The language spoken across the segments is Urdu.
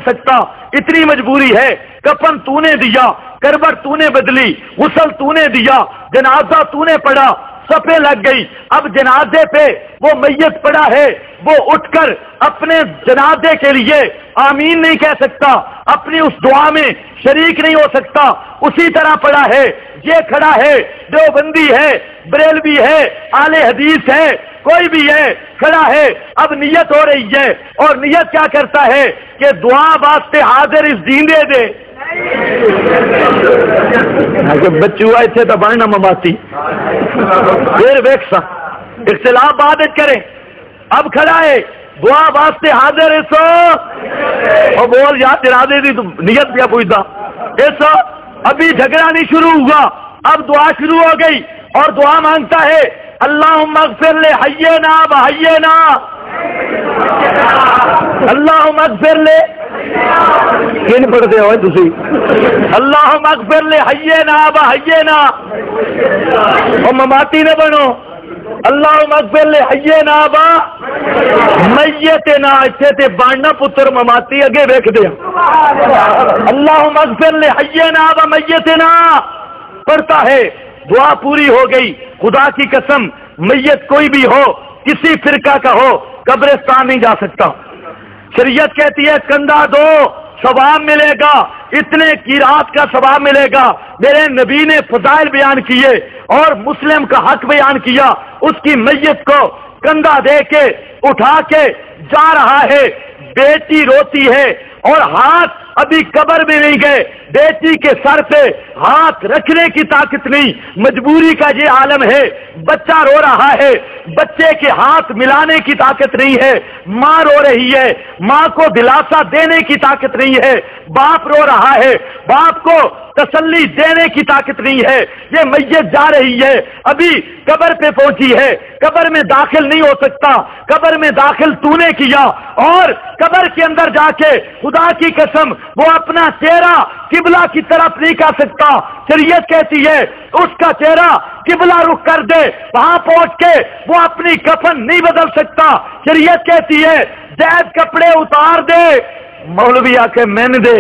سکتا، اتنی مجبوری ہے۔ کفن تو نے دیا، کربٹ تو نے بدلی، غسل تو نے دیا، جنازہ تو نے پڑھا، صفیں لگ گئی۔ اب جنازے پہ وہ میت پڑا ہے، وہ اٹھ کر اپنے جنازے کے لیے آمین نہیں کہہ سکتا، اپنی اس دعا میں شریک نہیں ہو سکتا، اسی طرح پڑا ہے۔ یہ کھڑا ہے، دیوبندی ہے، بریلوی ہے، اہل حدیث ہے، کوئی بھی ہے، کھڑا ہے، اب نیت ہو رہی ہے، اور نیت کیا کرتا ہے کہ دعا واسطے حاضر اس دیندے دے بچوا اتنے تو بننا مماتی پھر ویک سا اختلاف بعد کریں۔ اب کھڑا ہے، دعا واسطے حاضر سو اور بول یاد جنازے دی نیت کیا پوچھتا ایسا۔ ابھی جھگڑا نہیں شروع ہوا، اب دعا شروع ہو گئی، اور دعا مانگتا ہے اللہم اغفر لے حینا بحینا، اللہم اغفر لے کن پڑھتے ہو تسی، اللہم اغفر لے حینا بحینا، اور مماتی نہ بنو، اللہم اغفر لے حینا با میتنا، اتنے تے باننا پتر مماتی اگے ویکھ دیا، اللہم اغفر لے حینا با میتنا پڑھتا ہے۔ دعا پوری ہو گئی، خدا کی قسم میت کوئی بھی ہو، کسی فرقہ کا ہو، قبرستان نہیں جا سکتا۔ شریعت کہتی ہے کندھا دو ثواب ملے گا، اتنے قیرات کا ثواب ملے گا۔ میرے نبی نے فضائل بیان کیے اور مسلم کا حق بیان کیا، اس کی میت کو کندھا دے کے اٹھا کے جا رہا ہے، بیٹی روتی ہے اور ہاتھ ابھی قبر میں نہیں گئے، بیٹی کے سر پہ ہاتھ رکھنے کی طاقت نہیں، مجبوری کا یہ عالم ہے، بچہ رو رہا ہے، بچے کے ہاتھ ملانے کی طاقت نہیں ہے، ماں رو رہی ہے، ماں کو دلاسا دینے کی طاقت نہیں ہے، باپ رو رہا ہے، باپ کو تسلی دینے کی طاقت نہیں ہے، یہ میت جا رہی ہے، ابھی قبر پہ پہنچی ہے، قبر میں داخل نہیں ہو سکتا، قبر میں داخل تو نے کیا، اور قبر کے اندر جا کے خدا کی قسم وہ اپنا چہرہ قبلہ کی طرف نہیں کر سکتا۔ شریعت کہتی ہے اس کا چہرہ قبلہ رخ کر دے، وہاں پہنچ کے وہ اپنی کفن نہیں بدل سکتا۔ شریعت کہتی ہے زید کپڑے اتار دے، مولوی آ کے میں نے دے،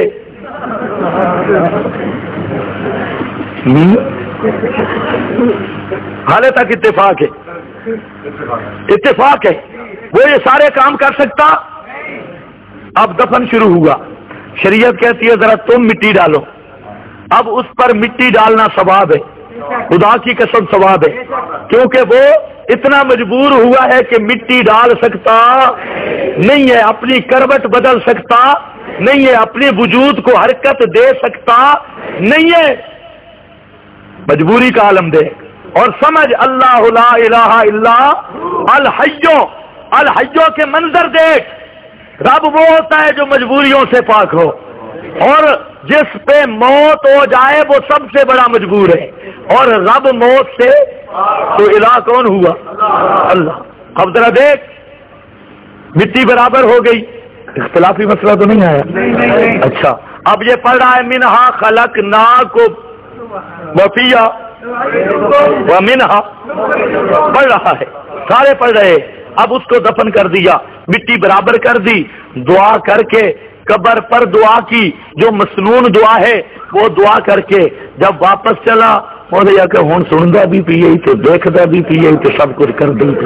حالے تک اتفاق ہے، اتفاق ہے، وہ یہ سارے کام کر سکتا۔ اب دفن شروع ہوا، شریعت کہتی ہے ذرا تم مٹی ڈالو، اب اس پر مٹی ڈالنا ثواب ہے، خدا کی قسم ثواب ہے، کیونکہ وہ اتنا مجبور ہوا ہے کہ مٹی ڈال سکتا نہیں ہے، اپنی کروٹ بدل سکتا نہیں ہے، اپنے وجود کو حرکت دے سکتا نہیں ہے، مجبوری کا عالم دے۔ اور سمجھ اللہ لا الہ الا الحیو، الحیو کے منظر دیکھ، رب وہ ہوتا ہے جو مجبوریوں سے پاک ہو، اور جس پہ موت ہو جائے وہ سب سے بڑا مجبور ہے، اور رب موت سے تو الہ کون ہوا؟ اللہ۔ اب ذرا دیکھ مٹی برابر ہو گئی، اختلافی مسئلہ تو نہیں آیا؟ اچھا، اب یہ پڑھ رہا ہے منہا خلقناکم وفیہا ومنہا، پڑھ رہا ہے، سارے پڑھ رہے، اب اس کو دفن کر دیا، مٹی برابر کر دی، دعا کر کے قبر پر دعا کی، جو مسنون دعا ہے وہ دعا کر کے جب واپس چلا بولے کہ ہوں سنتا بھی پیے تو دیکھتا بھی پیے تو سب کچھ کر دی،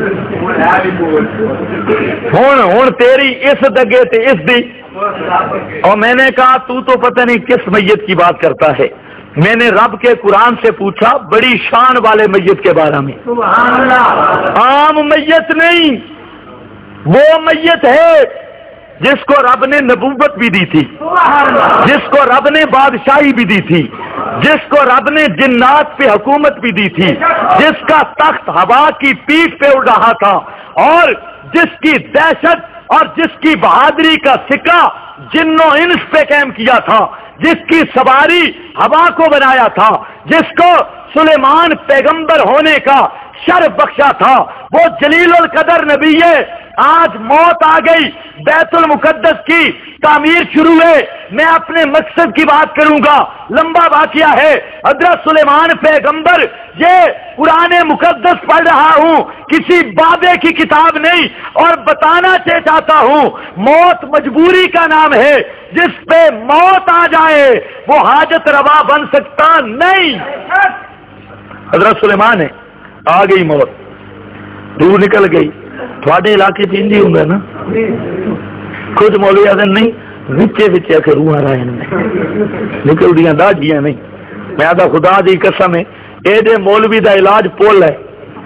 ہوں تیری اس دگے تے اس دی۔ اور میں نے کہا تو پتہ نہیں کس میت کی بات کرتا ہے، میں نے رب کے قرآن سے پوچھا بڑی شان والے میت کے بارے میں، عام میت نہیں، وہ میت ہے جس کو رب نے نبوت بھی دی تھی، جس کو رب نے بادشاہی بھی دی تھی، جس کو رب نے جنات پہ حکومت بھی دی تھی، جس کا تخت ہوا کی پیٹھ پہ اڑ رہا تھا، اور جس کی دہشت اور جس کی بہادری کا سکہ جنوں انس پہ قائم کیا تھا، جس کی سواری ہوا کو بنایا تھا، جس کو سلیمان پیغمبر ہونے کا شرف بخشا تھا، وہ جلیل القدر نبی ہے۔ آج موت آ گئی، بیت المقدس کی تعمیر شروع ہے. میں اپنے مقصد کی بات کروں گا. لمبا واقعہ ہے. حضرت سلیمان پیغمبر، یہ قرآن مقدس پڑھ رہا ہوں، کسی بابے کی کتاب نہیں، اور بتانا چاہتا ہوں موت مجبوری کا نام ہے. جس پہ موت آ جائے وہ حاجت روا بن سکتا نہیں. حضرت سلیمان ہے، آ گئی موت، دور نکل گئی. تھوڑے علاقے پہ ہوں گے نا، خود مولوی آدھے نہیں وچے وچے کے روح رہے نکل دیا داڑیاں نہیں. میں آدھا خدا دی قسم ہے ایڈے مولوی دا علاج پول ہے.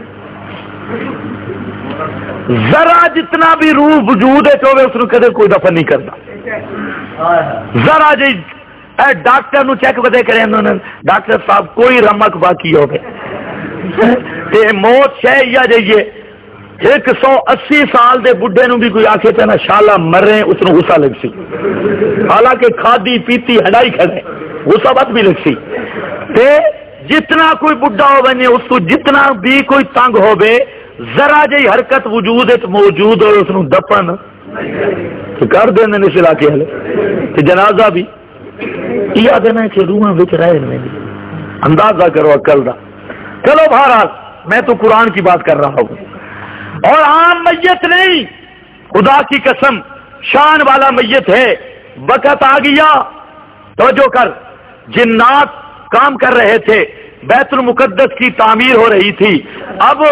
ذرا جتنا بھی روح وجود ہے چوبے اس کدے کوئی دفن نہیں کرتا. ذرا جی ڈاکٹر نو چیک بدے کرے ڈاکٹر صاحب کوئی رمک باقی ہو گئے موت شہ یا جائیے. 180 سال دے بڈھے نو بھی کوئی آخے تے نا شالا مر رہے اس نو غصہ لگ سی، حالانکہ کھادی پیتی ہڈائی کھڑے غصہ بات بھی لگ سی. تے جتنا کوئی بڈھا ہو بنے اس کو جتنا بھی کوئی تنگ ہو بے ذرا جی حرکت وجود موجود ہو اس نو دفن کر دیں اس علاقے والے. جنازہ بھی یہ دینا کہ روحاں بچ رہے اندازہ کرو عقل دا. چلو بہرحال میں تو قرآن کی بات کر رہا ہوں اور عام میت نہیں، خدا کی قسم شان والا میت ہے. وقت آ گیا، توجہ کر. جنات کام کر رہے تھے، بیت المقدس کی تعمیر ہو رہی تھی. اب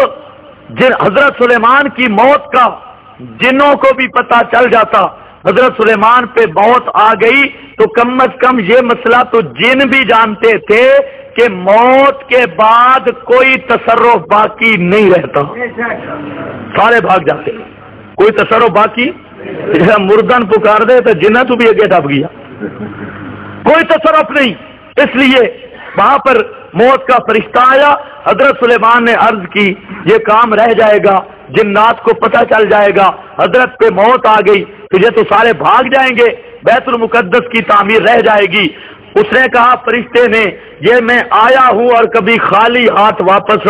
حضرت سلیمان کی موت کا جنوں کو بھی پتہ چل جاتا، حضرت سلیمان پہ موت آ گئی تو کم از کم یہ مسئلہ تو جن بھی جانتے تھے کہ موت کے بعد کوئی تصرف باقی نہیں رہتا، سارے بھاگ جاتے، کوئی تصرف باقی. مردن پکار دے تو جنہ تو بھی اگے دب گیا، کوئی تصرف نہیں. اس لیے وہاں پر موت کا فرشتہ آیا. حضرت سلیمان نے عرض کی یہ کام رہ جائے گا، جنات کو پتہ چل جائے گا حضرت پہ موت آ گئی تو یہ تو سارے بھاگ جائیں گے، بیت المقدس کی تعمیر رہ جائے گی. اس نے کہا فرشتے نے یہ میں آیا ہوں اور کبھی خالی ہاتھ واپس.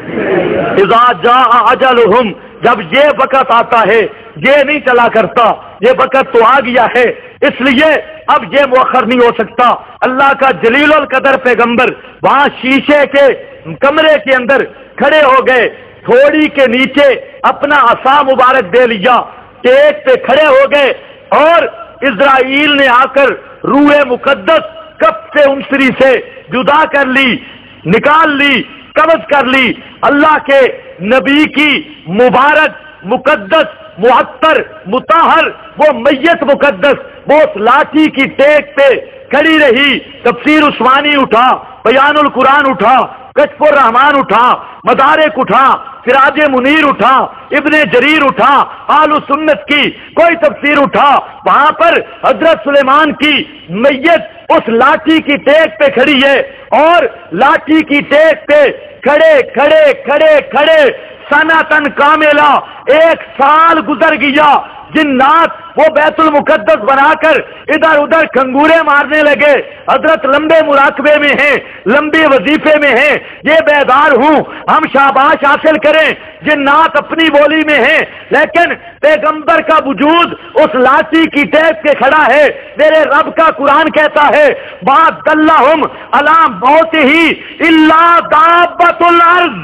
اذا جاء اجلہم، جب یہ وقت آتا ہے یہ نہیں چلا کرتا، یہ وقت تو آ گیا ہے، اس لیے اب یہ مؤخر نہیں ہو سکتا. اللہ کا جلیل القدر پیغمبر وہاں شیشے کے کمرے کے اندر کھڑے ہو گئے، تھوڑی کے نیچے اپنا عصا مبارک دے لیا، ٹیک پہ کھڑے ہو گئے اور اسرائیل نے آ کر روح مقدس کف سے انسری سے جدا کر لی، نکال لی، قبض کر لی. اللہ کے نبی کی مبارک مقدس معطر مطہر وہ میت مقدس وہ اس لاٹھی کی ٹیک پہ کھڑی رہی. تفسیر عثمانی اٹھا، بیان القرآن اٹھا، کشف الرحمان اٹھا، مدارک اٹھا، سراج منیر اٹھا، ابن جریر اٹھا، آل سنت کی کوئی تفسیر اٹھا، وہاں پر حضرت سلیمان کی میت اس لاٹھی کی ٹیک پہ کھڑی ہے اور لاٹھی کی ٹیک پہ کھڑے کھڑے کھڑے کھڑے سنتن کاملہ 1 سال گزر گیا. جنات وہ بیت المقدس بنا کر ادھر ادھر کنگورے مارنے لگے. حضرت لمبے مراقبے میں ہیں، لمبے وظیفے میں ہیں، یہ بیدار ہوں ہم شاباش حاصل کریں. جنات اپنی بولی میں ہیں لیکن پیغمبر کا وجود اس لاٹھی کی ٹیپ کے کھڑا ہے. میرے رب کا قرآن کہتا ہے بات دلہم علی موت ہی الا دابۃ الارض.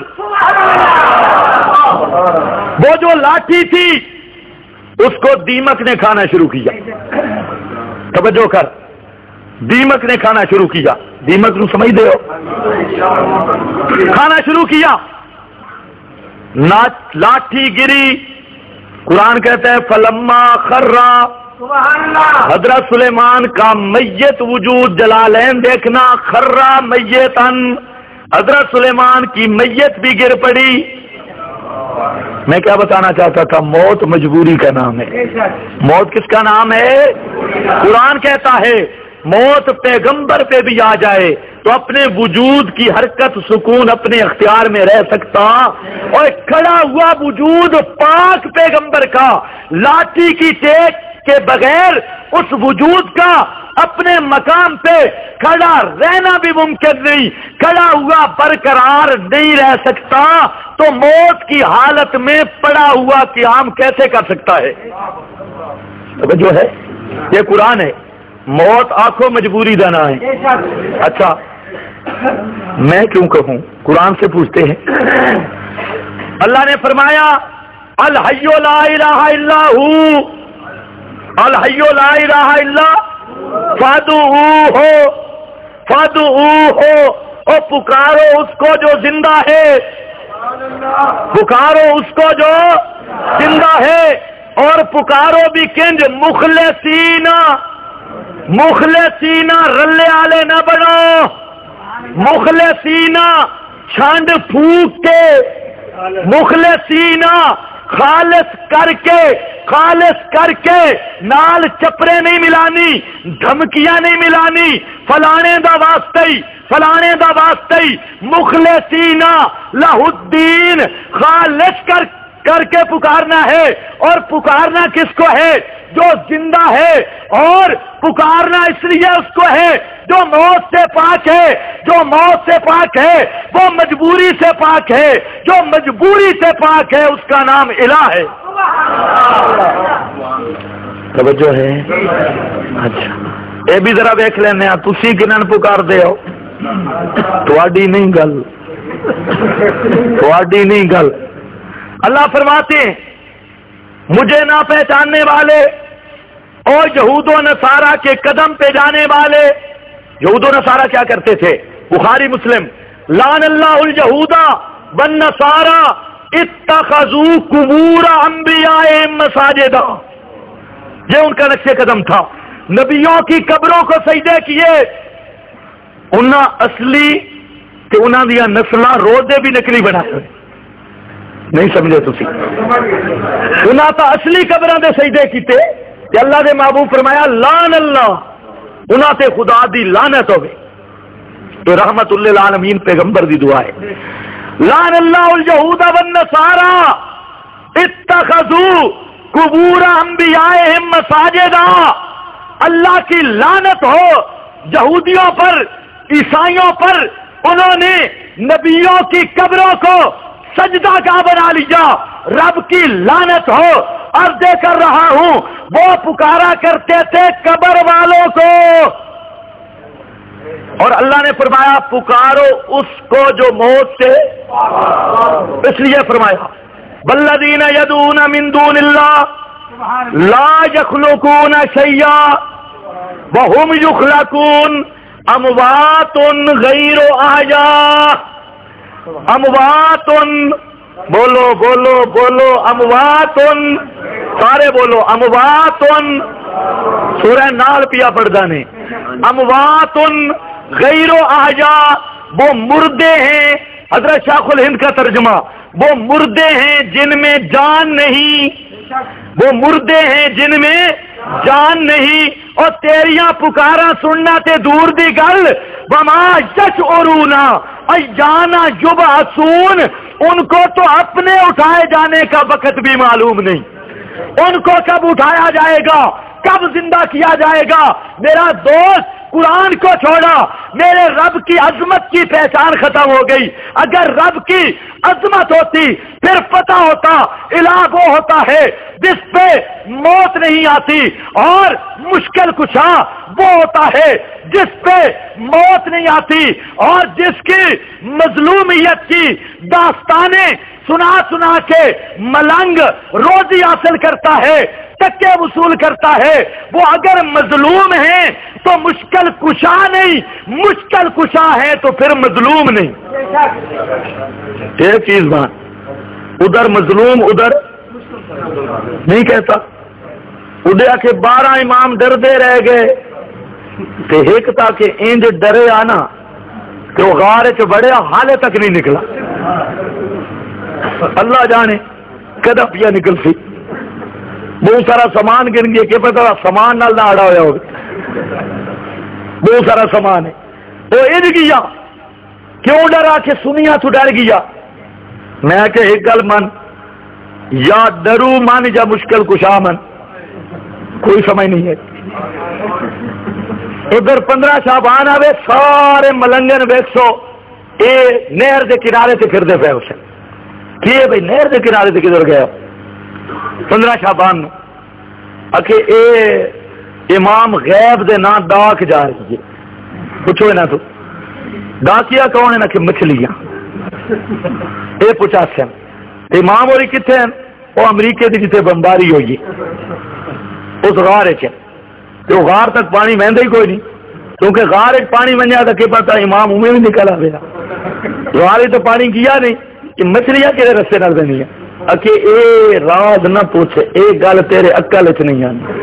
وہ جو لاٹھی تھی اس کو دیمک نے کھانا شروع کیا. توجہ کر، دیمک نے کھانا شروع کیا. دیمک نو سمجھ دے ہو، کھانا شروع کیا. لاٹھی گری. قرآن کہتا ہے فلما خرا، حضرت سلیمان کا میت وجود جلالین دیکھنا، خرا میتن، حضرت سلیمان کی میت بھی گر پڑی. میں کیا بتانا چاہتا تھا، موت مجبوری کا نام ہے. موت کس کا نام ہے؟ قرآن کہتا ہے موت پیغمبر پہ بھی آ جائے تو اپنے وجود کی حرکت سکون اپنے اختیار میں رہ سکتا. اور کھڑا ہوا وجود پاک پیغمبر کا لاٹھی کی ٹیک کے بغیر اس وجود کا اپنے مقام پہ کھڑا رہنا بھی ممکن نہیں، کھڑا ہوا برقرار نہیں رہ سکتا. تو موت کی حالت میں پڑا ہوا قیام کیسے کر سکتا ہے؟ جو ہے یہ قرآن ہے. موت آنکھوں مجبوری دینا ہے. اچھا میں کیوں کہوں؟ قرآن سے پوچھتے ہیں. اللہ نے فرمایا الحی لا الہ الا ہو، الحی لا الہ الا فادعوہ فادعوہ، او پکارو اس کو جو زندہ ہے، پکارو اس کو جو زندہ ہے. اور پکارو بھی کنج مخلصین، مخلصین رلے والے نہ بنو، مخلصین چھانڈ پھونک کے، مخلصین خالص کر کے، خالص کر کے، نال چپرے نہیں ملانی، دھمکیاں نہیں ملانی، فلانے دا واسطے فلانے دا واسطے، مخلصین لہ الدین، خالص کر کے پکارنا ہے. اور پکارنا کس کو ہے؟ جو زندہ ہے. اور پکارنا اس لیے اس کو ہے جو موت سے پاک ہے. جو موت سے پاک ہے وہ مجبوری سے پاک ہے. جو مجبوری سے پاک ہے اس کا نام الہ ہے. توجہ ہے؟ اچھا یہ بھی ذرا دیکھ لینا، تسی کنن پکار دے ہو؟ تواڈی نہیں گل، تواڈی نہیں گل. اللہ فرماتے ہیں مجھے نہ پہچاننے والے اور یہود و نصارہ کے قدم پہ جانے والے. یہود و نصارہ کیا کرتے تھے؟ بخاری مسلم، لعن اللہ الیہود والنصارى اتخذوا قبور انبیائہم مساجدا. یہ ان کا نقش قدم تھا، نبیوں کی قبروں کو سجدے کیے. انہاں اصلی کہ انہاں دیا نسلاں روزے بھی نکلی بنائے ہوئے. نہیں سمجھے تسی؟ انہاں تا اصلی قبراں دے سجدے کیتے کہ اللہ دے محبوب فرمایا لعن اللہ، انہاں تے خدا دی لعنت ہوے. تو رحمت للعالمین پیغمبر دی دعا ہے. لعن اللہ الیہود والنصارى اتخذوا قبور انبیائہم مساجدا. اللہ کی لعنت ہو یہودیوں پر، عیسائیوں پر، انہوں نے نبیوں کی قبروں کو سجدہ کا بنا لیا. رب کی لعنت ہو. عرض کر رہا ہوں وہ پکارا کرتے تھے قبر والوں کو، اور اللہ نے فرمایا پکارو اس کو جو موت سے، اس لیے فرمایا والذین یدعون من دون اللہ لا یخلقون شیئا وهم یخلقون اموات غیر احیاء. اموات، بولو بولو بولو، اموات، سارے بولو اموات. سورہ نال پیا پڑھدا نے. اموات غیر احیاء، وہ مردے ہیں. حضرت شیخ الہند کا ترجمہ، وہ مردے ہیں جن میں جان نہیں، وہ مردے ہیں جن میں جان نہیں. اور تیریاں پکارا سننا تے دور دی گل، وما یشعرون ایان یبعثون. ان کو تو اپنے اٹھائے جانے کا وقت بھی معلوم نہیں. ان کو کب اٹھایا جائے گا، کب زندہ کیا جائے گا. میرا دوست قرآن کو چھوڑا، میرے رب کی عظمت کی پہچان ختم ہو گئی. اگر رب کی عظمت ہوتی پھر پتہ ہوتا الہ وہ ہوتا ہے جس پہ موت نہیں آتی، اور مشکل کشا وہ ہوتا ہے جس پہ موت نہیں آتی، اور جس کی مظلومیت کی داستانیں سنا سنا کے ملنگ روزی حاصل کرتا ہے، ٹکے وصول کرتا ہے. وہ اگر مظلوم ہیں تو مشکل کشا نہیں، مشکل کشا ہے تو پھر مظلوم نہیں. ایک چیز بات، ادھر مظلوم ادھر نہیں کہتا. اڈیا کے 12 امام ڈردے رہ گئے کہ ایک تاکہ انج ڈرے آنا کہ وہ غار چ بڑے حالے تک نہیں نکلا. اللہ جانے کدی پیا نکل سی. بہت سارا سامان گن گیا کہ پتا سامان نال نہ اڑا ہوا ہوگا. بہت سارا سامان ہے وہ اج گیا. کیوں ڈرا کہ سنیا تو ڈر گیا. میں کہ ایک گل من، یا ڈرو من یا مشکل کشا من، کوئی سمجھ نہیں ہے. ادھر 15 شعبان آوے سارے ملنگن ویکسو اے نہر دے کنارے تے پھردے پے اسے کیے بھائی نہر دے کنارے تے کدھر گیا 15 شعبان اکھے اے امام غیب دے نا ڈاک جا رہی ہے. پوچھو انہاں تو ڈاکیا کون ہے نا کہ مچھلیاں یہ پوچھا سن. امام ہوری کتنے ہیں؟ وہ امریکہ دی جتے بمباری ہوئی اس غار چ تو غار تک پانی مہندا ہی کوئی نہیں کیونکہ غار پانی منیا تو کہ پتا امام میں بھی نکل آئے گا. غار تو پانی کیا نہیں کہ مچھلیاں کہڑے رستے نال دینی ہے کہ اے راز نہ پوچھ اے گل تیرے عقل وچ نہیں آندی.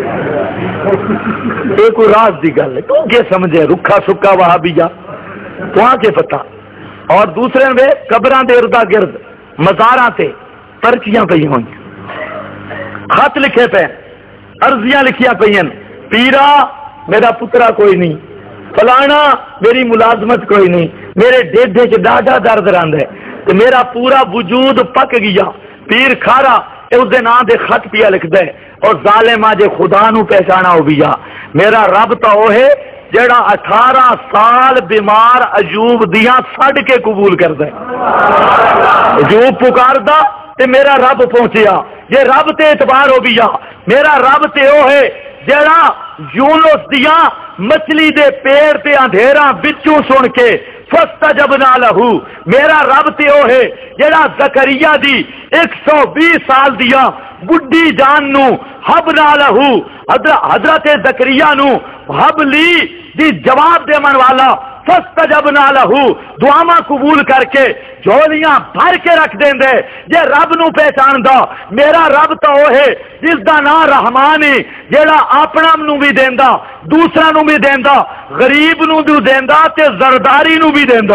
یہ کوئی راز دی گل ہے تو کیا سمجھے رکھا سکا وہابیا تو کے پتا. اور دوسرے میں قبراں دے اردا گرد مزاراں تے پرچیاں پئی ہوئی خط لکھے پے عرضیاں لکھیاں پئی پیرا میرا پترا کوئی نہیں فلانا میری ملازمت کوئی نہیں میرے ڈیڈے چ ڈاڈا درد رہندا ہے تے میرا پورا وجود پک گیا. پیر کھارا اس دے نام دے خط پیا لکھدا ہے اور ظالما جے خدا نو پہچانا ہو گیا میرا رب تو وہ ہے جڑا 18 سال بیمار ایوب دیاں سڑ کے قبول کردا ہے. ایوب پکاردا تے میرا رب پہنچیا. یہ رب تے اعتبار ہو گیا میرا رب تے وہ ہے جڑا یونس دیاں مچھلی دے پیڑ تے اندھیرا بچوں سن کے فاستجبنا لہو. میرا رب تے وہ ہے جڑا زکریا دی 120 سال دیا بڈھی جان نو حبنا لہو حضرت زکریا نو حبلی دی جواب دے من والا فاستجبنا لہو دعاواں قبول کر کے جھولیاں بھر کے رکھ دیندے. جے رب نو پہچاندا میرا رب تو وہ ہے جس دا نام رحمان ہے جیڑا اپنا نو بھی دیندا دوسرا نو بھی دیندا غریب نو بھی دیندا تے زرداری نو بھی دیندا.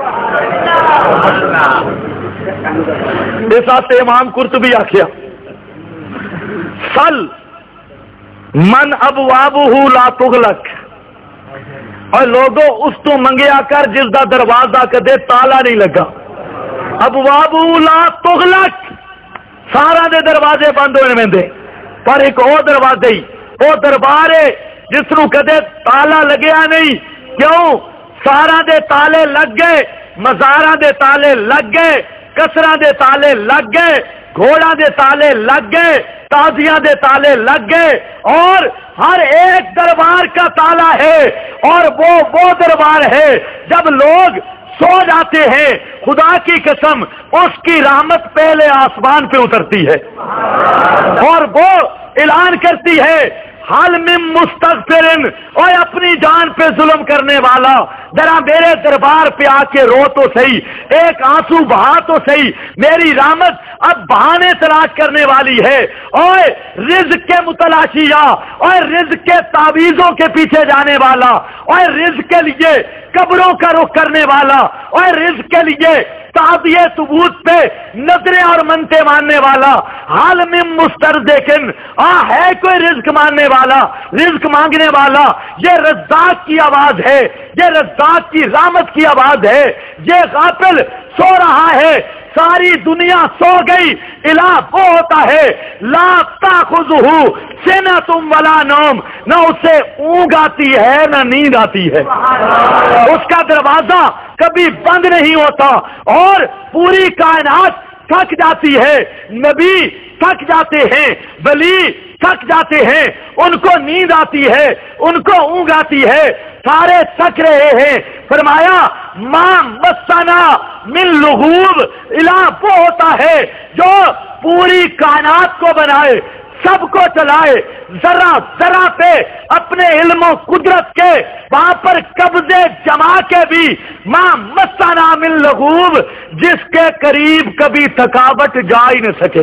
اس واسطے امام قرطبی آکھیا سل من ابوابہ لا تغلق اور لوگوں اس تو منگیا کر جس دا دروازہ کدے تالا نہیں لگا. ابواب لا تغلق سارا دے دروازے بند ہونے میں دے پر ایک اور دروازے ہی وہ دربار ہے جس نو کدے تالا لگیا نہیں. کیوں؟ سارا دے تالے لگ گئے مزاراں دے تالے لگ گئے کسراں دے تالے لگ گئے گھوڑا دے تالے لگ گئے تازیاں دے تالے لگ گئے اور ہر ایک دربار کا تالا ہے اور وہ دربار ہے جب لوگ سو جاتے ہیں خدا کی قسم اس کی رحمت پہلے آسمان پہ اترتی ہے اور وہ اعلان کرتی ہے حال میں مستغفرن اور اپنی جان پہ ظلم کرنے والا ذرا میرے دربار پہ آ کے رو تو صحیح ایک آنسو بہا تو صحیح. میری رحمت اب بہانے تلاش کرنے والی ہے اور رزق کے متلاشیہ اور رزق کے تعویذوں کے پیچھے جانے والا اور رزق کے لیے قبروں کا رخ کرنے والا اور رزق کے لیے تعبیہ ثبوت پہ نظریں اور منتے ماننے والا حال میں مسترزقن ہے کوئی رزق ماننے والا رزق مانگنے والا. یہ رزاق کی آواز ہے یہ رزاق کی رحمت کی آواز ہے. یہ غافل سو رہا ہے ساری دنیا سو گئی الہ وہ ہوتا ہے لا تاخذہ سنۃ ولا نوم نہ اسے اونگ آتی ہے نہ نیند آتی ہے. اس کا دروازہ کبھی بند نہیں ہوتا اور پوری کائنات تھک جاتی ہے نبی تھک جاتے ہیں ولی تھک جاتے ہیں ان کو نیند آتی ہے ان کو اونگ آتی ہے سارے تھک رہے ہیں. فرمایا ماں مسنا من لغوب الہ وہ ہوتا ہے جو پوری کائنات کو بنائے سب کو چلائے ذرا ذرا پہ اپنے علم و قدرت کے وہاں پر قبضے جما کے بھی ماں مسنا من لغوب جس کے قریب کبھی تھکاوٹ جا ہی نہ سکے.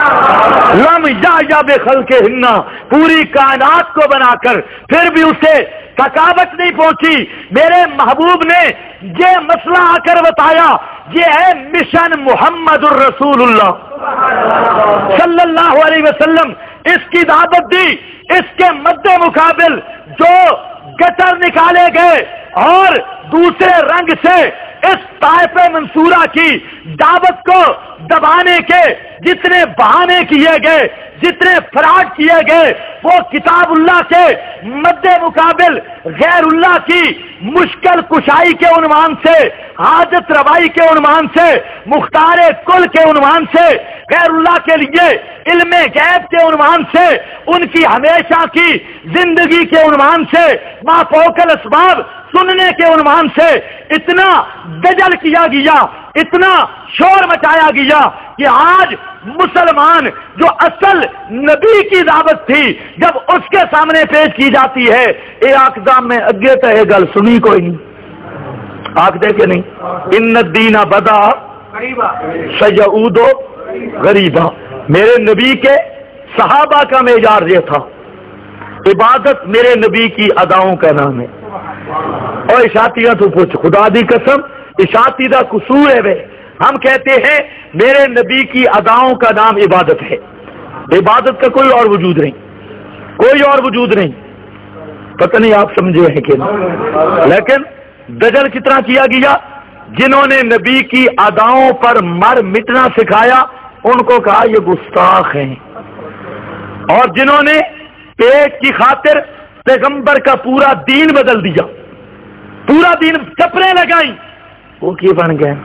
لم یا بے خلق ہننا پوری کائنات کو بنا کر پھر بھی اسے تھکاوٹ نہیں پہنچی. میرے محبوب نے یہ مسئلہ آ کر بتایا یہ ہے مشن محمد الرسول اللہ صلی اللہ علیہ وسلم. اس کی دعوت دی اس کے مد مقابل جو گٹر نکالے گئے اور دوسرے رنگ سے اس طائف منصورہ کی دعوت کو دبانے کے جتنے بہانے کیے گئے، جتنے فراڈ کیے گئے، وہ کتاب اللہ کے مد مقابل غیر اللہ کی مشکل کشائی کے عنوان سے، حاجت روائی کے عنوان سے، مختار کل کے عنوان سے، غیر اللہ کے لیے علم غیب کے عنوان سے، ان کی ہمیشہ کی زندگی کے عنوان سے، ما فوق الاسباب سننے کے عنوان سے اتنا دجل کیا گیا، اتنا شور مچایا گیا کہ آج مسلمان جو اصل نبی کی دعوت تھی جب اس کے سامنے پیش کی جاتی ہے، اے اقدام میں اگے تو یہ گل سنی کوئی نہیں، آنکھ دے کے نہیں، ان الدین بدا سیعود غریبا، میرے نبی کے صحابہ کا معیار یہ تھا، عبادت میرے نبی کی اداؤں کا نام ہے۔ اور اشاعتیاں تو پوچھ، خدا دی قسم اشاعتی دا قصور ہے بے، ہم کہتے ہیں میرے نبی کی اداؤں کا نام عبادت ہے، عبادت کا کوئی اور وجود نہیں، کوئی اور وجود نہیں، پتہ نہیں آپ سمجھے ہیں کہ نہیں۔ لیکن دجل کتنا کیا گیا، جنہوں نے نبی کی اداؤں پر مر مٹنا سکھایا ان کو کہا یہ گستاخ ہیں، اور جنہوں نے پیٹ کی خاطر پیغمبر کا پورا دین بدل دیا، پورا دین چپریں لگائیں، وہ کی بن گئے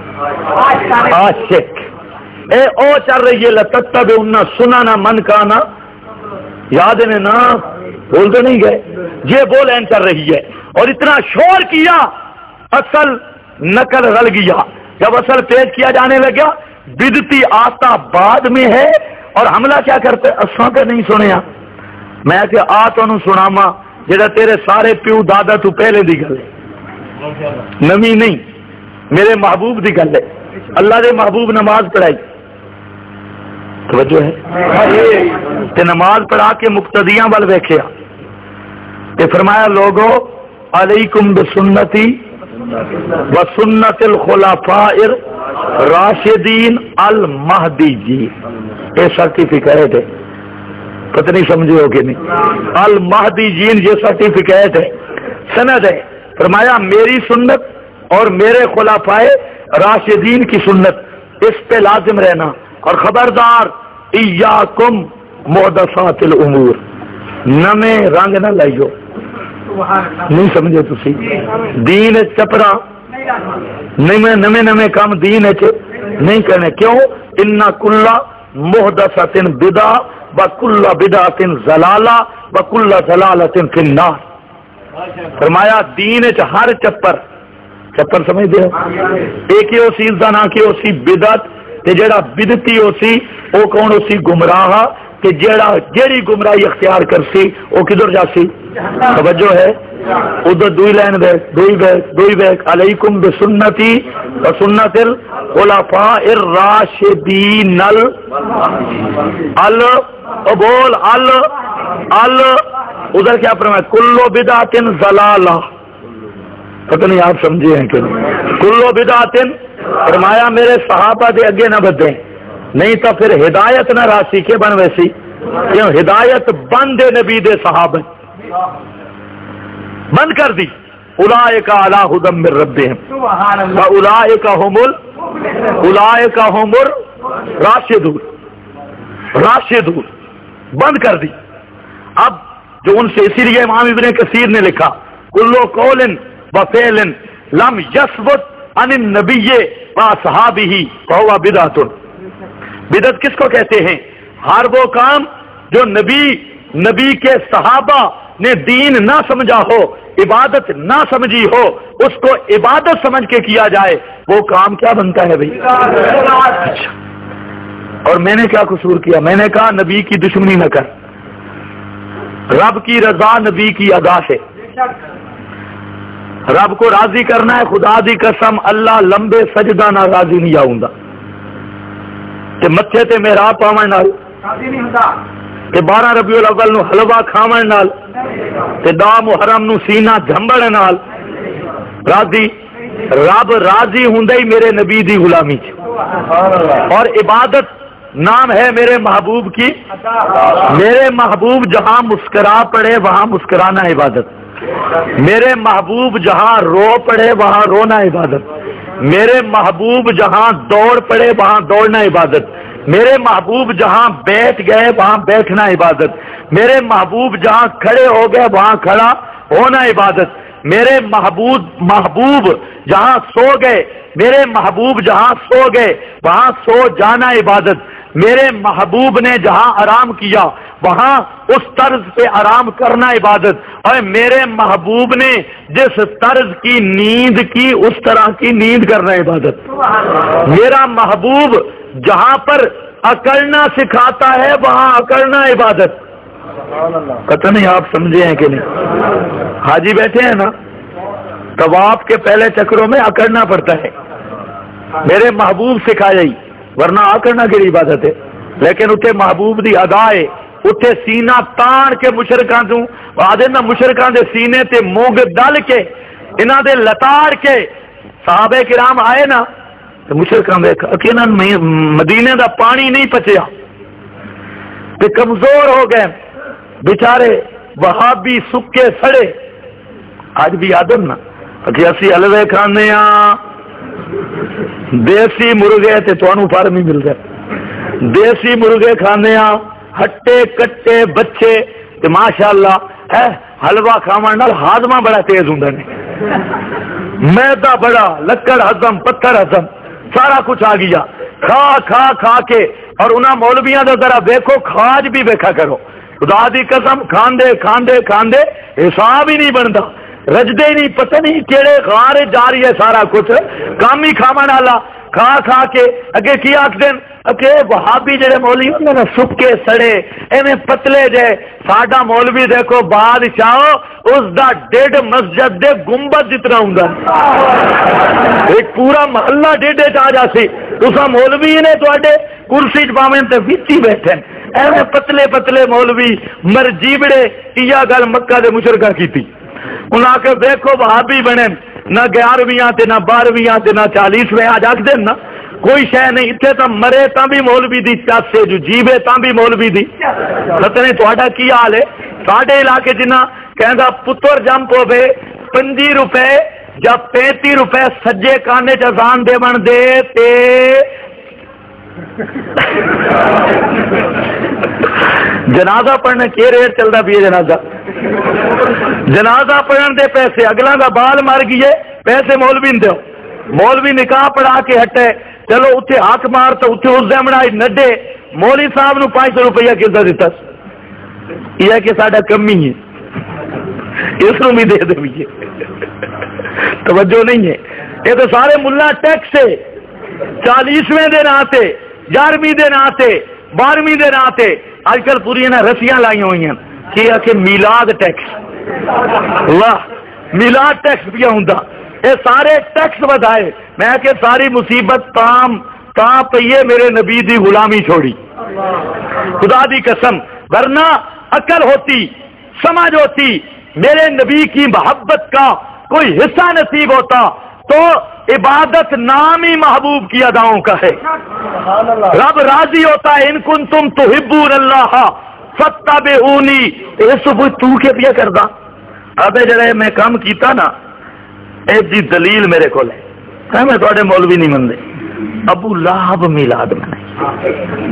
عاشق۔ اے او چل رہی ہے لتتبعن سنن من کان، یاد ہے نا، بولتے نہیں گئے، یہ بولین چل رہی ہے، اور اتنا شور کیا اصل نقل رل گیا، جب اصل پیش کیا جانے لگا بدتی آتا بعد میں ہے، اور حملہ کیا کرتے اساں تے نہیں سنیا، میں کہ آ تو سناواں جڑا تیرے سارے پیو دادا تو پہلے دی گل ہے، نمی نہیں، میرے محبوب دی گل ہے، اللہ دے محبوب نماز پڑھائی، توجہ ہے تے نماز پڑھا کے مقتدیاں وال ویکھیا تے فرمایا لوگو علیکم بسنتی وسنت الخلفاء الراشدین المہدیین، یہ سرٹیفکیٹ ہے، پتہ نہیں سمجھے ہو کہ نہیں، المہدیین یہ سرٹیفکیٹ ہے، سند ہے، فرمایا میری سنت اور میرے خلفاء راشدین کی سنت اس پہ لازم رہنا، اور خبردار ایاکم محدثات الامور، نمے رنگ نہ لائیو، نہیں سمجھے تسی، دین چپرا نمے نمے کام دین نہیں کرنے، کیوں؟ ان کل محدثۃ بدعہ وکل بدعۃ ضلالہ وکل ضلالۃ فی النار، فرمایا دین ہر چپر سمجھ دے ایک ہی اسی زنا کی اسی بدعت تے جڑا بدعتی اسی او کون اسی گمراہ کہ جیڑی گمراہی اختیار کرسی وہ کدھر جاسی، توجہ ہے ادھر دوئی لین دوئی بیک علیکم بسنتی وسنت الخلفاء الراشدین بول ادھر کیا فرمایا کلو بدعت ضلالہ، پتہ نہیں آپ سمجھے ہیں کہ کلو بدعت، فرمایا میرے صحابہ دے اگے نہ بدیں، نہیں تو پھر ہدایت نہ راسی کے بن ویسی، کیوں ہدایت بند نبی دے صحابہ بند کر دی، اولئک علی ھدی من ربہم واولئک ھم الراشدون، بند کر دی۔ اب جو ان سے، اسی لیے امام ابن کثیر نے لکھا کلو قول و فعل لم یثبت عن النبی واصحابہ فہو بدعۃ، بدعت کس کو کہتے ہیں؟ ہر وہ کام جو نبی کے صحابہ نے دین نہ سمجھا ہو، عبادت نہ سمجھی ہو، اس کو عبادت سمجھ کے کیا جائے، وہ کام کیا بنتا ہے بھائی؟ اچھا، اور میں نے کیا قصور کیا؟ میں نے کہا نبی کی دشمنی نہ کر، رب کی رضا نبی کی ادا سے، رب کو راضی کرنا ہے، خدا دی قسم اللہ لمبے سجدہ نہ راضی نہیں آؤں گا، کہ متھے تے محراب پاون نال، کہ 12 ربیع الاول نو حلوہ کھاون نال، کہ 10 محرم نو سینہ جھمبڑ نال راضی، رب راضی ہوندا ہی میرے نبی دی غلامی چ، اور عبادت نام ہے میرے محبوب کی، میرے محبوب جہاں مسکرا پڑے وہاں مسکرانا عبادت، میرے محبوب جہاں رو پڑے وہاں رونا عبادت، میرے محبوب جہاں دوڑ پڑے وہاں دوڑنا عبادت، میرے محبوب جہاں بیٹھ گئے وہاں بیٹھنا عبادت، میرے محبوب جہاں کھڑے ہو گئے وہاں کھڑا ہونا عبادت، میرے محبوب جہاں سو گئے، میرے محبوب جہاں سو گئے وہاں سو جانا عبادت، میرے محبوب نے جہاں آرام کیا وہاں اس طرز پہ آرام کرنا عبادت، اور میرے محبوب نے جس طرز کی نیند کی اس طرح کی نیند کرنا عبادت۔ میرا محبوب جہاں پر اکڑنا سکھاتا ہے وہاں اکڑنا عبادت۔ پتہ نہیں آپ سمجھے ہیں کہ نہیں؟ حاجی بیٹھے ہیں نا، طواف کے پہلے چکروں میں اکڑنا پڑتا ہے، میرے محبوب سکھایا ہی، ورنہ اکڑنا کی عبادت ہے۔ لیکن اتنے محبوب دی ادا ہے، اتنے سینہ تان کے مشرکاں تو آدھے نا مشرکاں دے سینے تے مونگ ڈال کے انہاں دے لتاڑ کے صحابہ کرام آئے نا تو مشرکاں دیکھا کہ انہاں مدینے دا پانی نہیں پچیا تے کمزور ہو گئے بیچارے، وہابی سکے سڑے۔ آج بھی آدم نا کہ اسی حلوے کھانے ہاں، دیسی مرغے تے تانوں فارم ہی مل گئے، دیسی مرغے کھانے ہاں، ہٹے کٹے بچے تے ماشاءاللہ ہے حلوہ کھاون نال ہاضمہ بڑا تیز ہوندا نے، میدا بڑا، لکڑ ہضم، پتھر ہضم، سارا کچھ آ گیا کھا کھا کھا کے۔ اور انہاں مولویاں دا ذرا دیکھو کھاج بھی ویکھا کرو، خدا دی قسم کھاندے کھاندے کھاندے حساب ہی نہیں بنتا، رجدے ہی نہیں، پتہ نہیں کیڑے غار جاری ہے سارا کچھ، کام ہی کھاون والا کھا کھا کے اگے کی آکھ دین کہ وہابی جڑے مولوی ہوندے نا سکے سڑے ایویں پتلے جے، ساڈا مولوی دیکھو بادشاہ اس دا ڈیڈ مسجد دے گنبد جتنا ہوندا، ایک پورا محلہ ڈیڈے چ آ جاسی، تساں مولوی نے تواڈے کرسی چ پاویں تے وچ ہی بیٹھے ایویں پتلے پتلے مولوی مرجیبڑے۔ کیا گل مکہ دے مشرکاں کیتی، انہاں کہ دیکھو وہابی بنے نہ 11ویں تے نہ 12ویں تے نہ 40ویں، آج آکھ دین نا کوئی شے نہیں، اتنے تو مرے تاں بھی مولوی دی چاسے جو جیوے تاں بھی مولوی دی۔ پتہ نہیں تہاڈا کی حال ہے؟ ساڈے علاقے جنہ کہندا پتر جمپ ہوے 25 روپے یا 35 روپے سجے کانے چ اذان دیون دے تے جنازہ پڑھنے کی ریٹ چلتا بھی ہے، جنازہ پڑھن دے پیسے، اگلا دا بال مر گئے پیسے مولوی نے دو، مولوی نکاح پڑھا کے ہٹے، چلو اتنے حق مار تو اتنے اس دن بنائی نڈے، مولوی صاحب نو 500 روپیہ کلتا دیتا، یہ کہ ساڈا کم ہی ہے، اس نو بھی دے دے، توجہ نہیں ہے۔ یہ تو سارے ملا ٹیکس ہے، 40ویں دے نا تے، 11ویں دے نا تے، 12ویں دے نا تے، آج کل پوری نا رسیاں لائی ہوئی ہیں کہ میلاد ٹیکس، واہ میلاد ٹیکس بھی ہوں، یہ سارے ٹیکس بدائے۔ میں کہ ساری مصیبت تاں پئیے میرے نبی دی غلامی چھوڑی، خدا دی قسم، ورنہ عقل ہوتی، سمجھ ہوتی، میرے نبی کی محبت کا کوئی حصہ نصیب ہوتا تو عبادت نام ہی محبوب کی اداؤں کا ہے۔ رب راضی ہوتا ہے، ان کنتم تحبون اللہ فاتبعونی، اس کو تو کے پیا کردا ابے جڑے میں کام کیتا نا اے دی دلیل میرے کو ہے، میں تھوڑے مولوی نہیں مندے، ابو لہب میلاد منائی،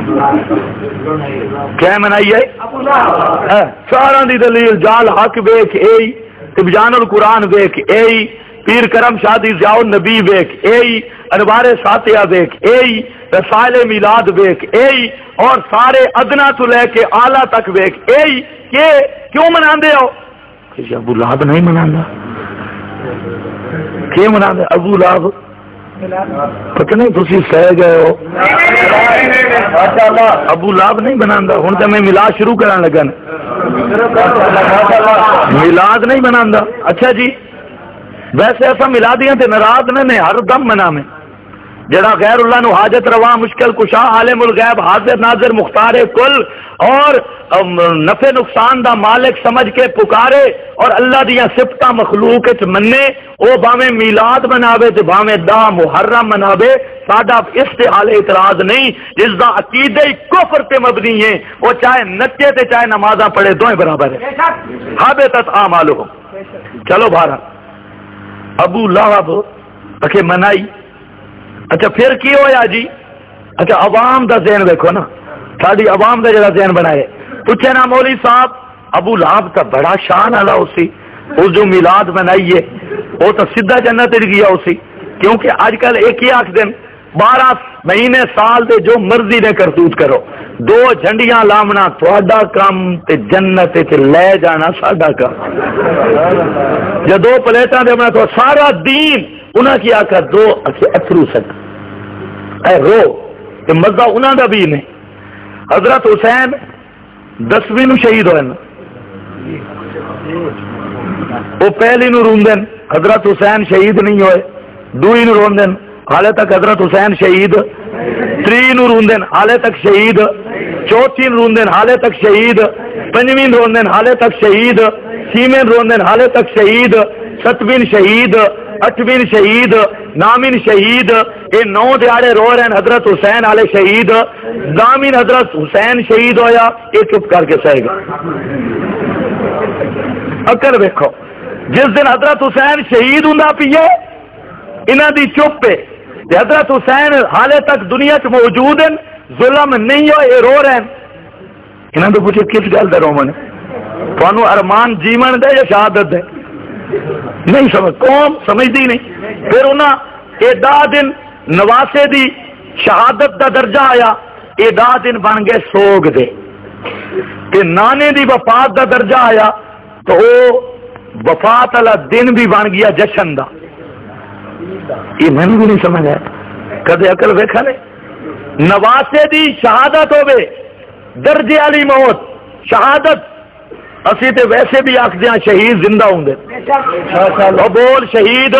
کیا منائی ہے؟ سارا دی دلیل جال حق ویک اے، تبیان القرآن ویک اے، پیر کرم شادی ضیاء النبی ویک اے، انوار ساتیہ ویک اے، رسائل میلاد ویک اے، اور سارے ادنا تو لے کے اعلیٰ تک ویک اے، کہ کیوں مناندے ہو؟ کہ ابو لہب نہیں مناندا، کیوں مناندا ابو لہب؟ پتہ نہیں تسی سہ گئے ہو، ابو لہب نہیں مناندا، ہن تے میں میلاد شروع کرن لگا، میلاد نہیں مناندا۔ اچھا جی، ویسے ایسا ملادیاں تے ناراض نے ہر دم منا میں، جڑا غیر اللہ نو حاجت روا مشکل کشا عالم الغیب حاضر ناظر مختار کل اور نفع نقصان دا مالک سمجھ کے پکارے اور اللہ دیا صفتاں مخلوق وچ مننے، او باویں میلاد مناوے تے باویں دا محرم مناوے، ساڈا اس تے حال اعتراض نہیں، جس دا عقیدہ کفر تے مبنی ہے، وہ چاہے نچے تے چاہے نمازاں پڑھے دوئیں برابر ہے، حبطت اعمالہم۔ چلو بھارا ابو لہب اکھے منائی اچھا پھر کی ہویا جی؟ اچھا عوام دا ذہن دیکھو نا، ساری عوام دا جڑا ذہن بنائے، پوچھے نا مولوی صاحب ابو لہب تا بڑا شان والا اسی، اس جو میلاد منائیے وہ تو سیدھا جنت گیا اسی، کیونکہ آج کل ایک ہی آخ دن 12 مہینے سال دے جو مرضی نے کرتوت کرو، 2 جھنڈیاں لامنا تھوڑا کام تے جنت تے لے جانا ساڈا کام، جے 2 پلیٹاں دے بنا تو سارا دین انہاں کی آکھا 2 اتھرو سک اے رو تے مزہ انہاں دا بھی نہیں۔ حضرت حسین 10ویں نو شہید ہوئے نا، وہ پہلی نو روندن حضرت حسین شہید نہیں ہوئے، 2 نو روندن حالے تک حضرت حسین شہید، 3 نو روندن حالے تک شہید، 4 نو روندن حالے تک شہید، 5 نو روندن حالے تک شہید، 6 روندن حالے تک شہید، 7 شہید، 8 شہید، 9 شہید، یہ 9 دیہڑے رو رہے ہیں حضرت حسین والے شہید، 10 حضرت حسین شہید ہویا، یہ چپ کر کے سہے گا۔ اکل ویکھو جس دن حضرت حسین شہید ہوں پیے انہاں دی چپ ہے، حضرت حسین حالے تک دنیا چ موجود ہیں، ظلم نہیں ہو، یہ رو رہے ہیں، انہاں تو پوچھے کس گل دا رومن تھانوں ارمان جیون دے یا شہادت دے؟ نہیں سمجھ، قوم سمجھتی نہیں۔ پھر انہاں ایڈا دن نواسے دی شہادت دا درجہ آیا، ایڈا دن بن گئے سوگ دے، کہ نانے دی وفات دا درجہ آیا تو وہ وفات والا دن بھی بن گیا جشن دا۔ یہ میں بھی نہیں سمجھ آیا، کدے عقل ویکھا نے؟ نواسے دی شہادت ہوے، درجے والی موت شہادت، اسی تے ویسے بھی آخدے ہیں شہید زندہ ہوں گے، وہ بول شہید،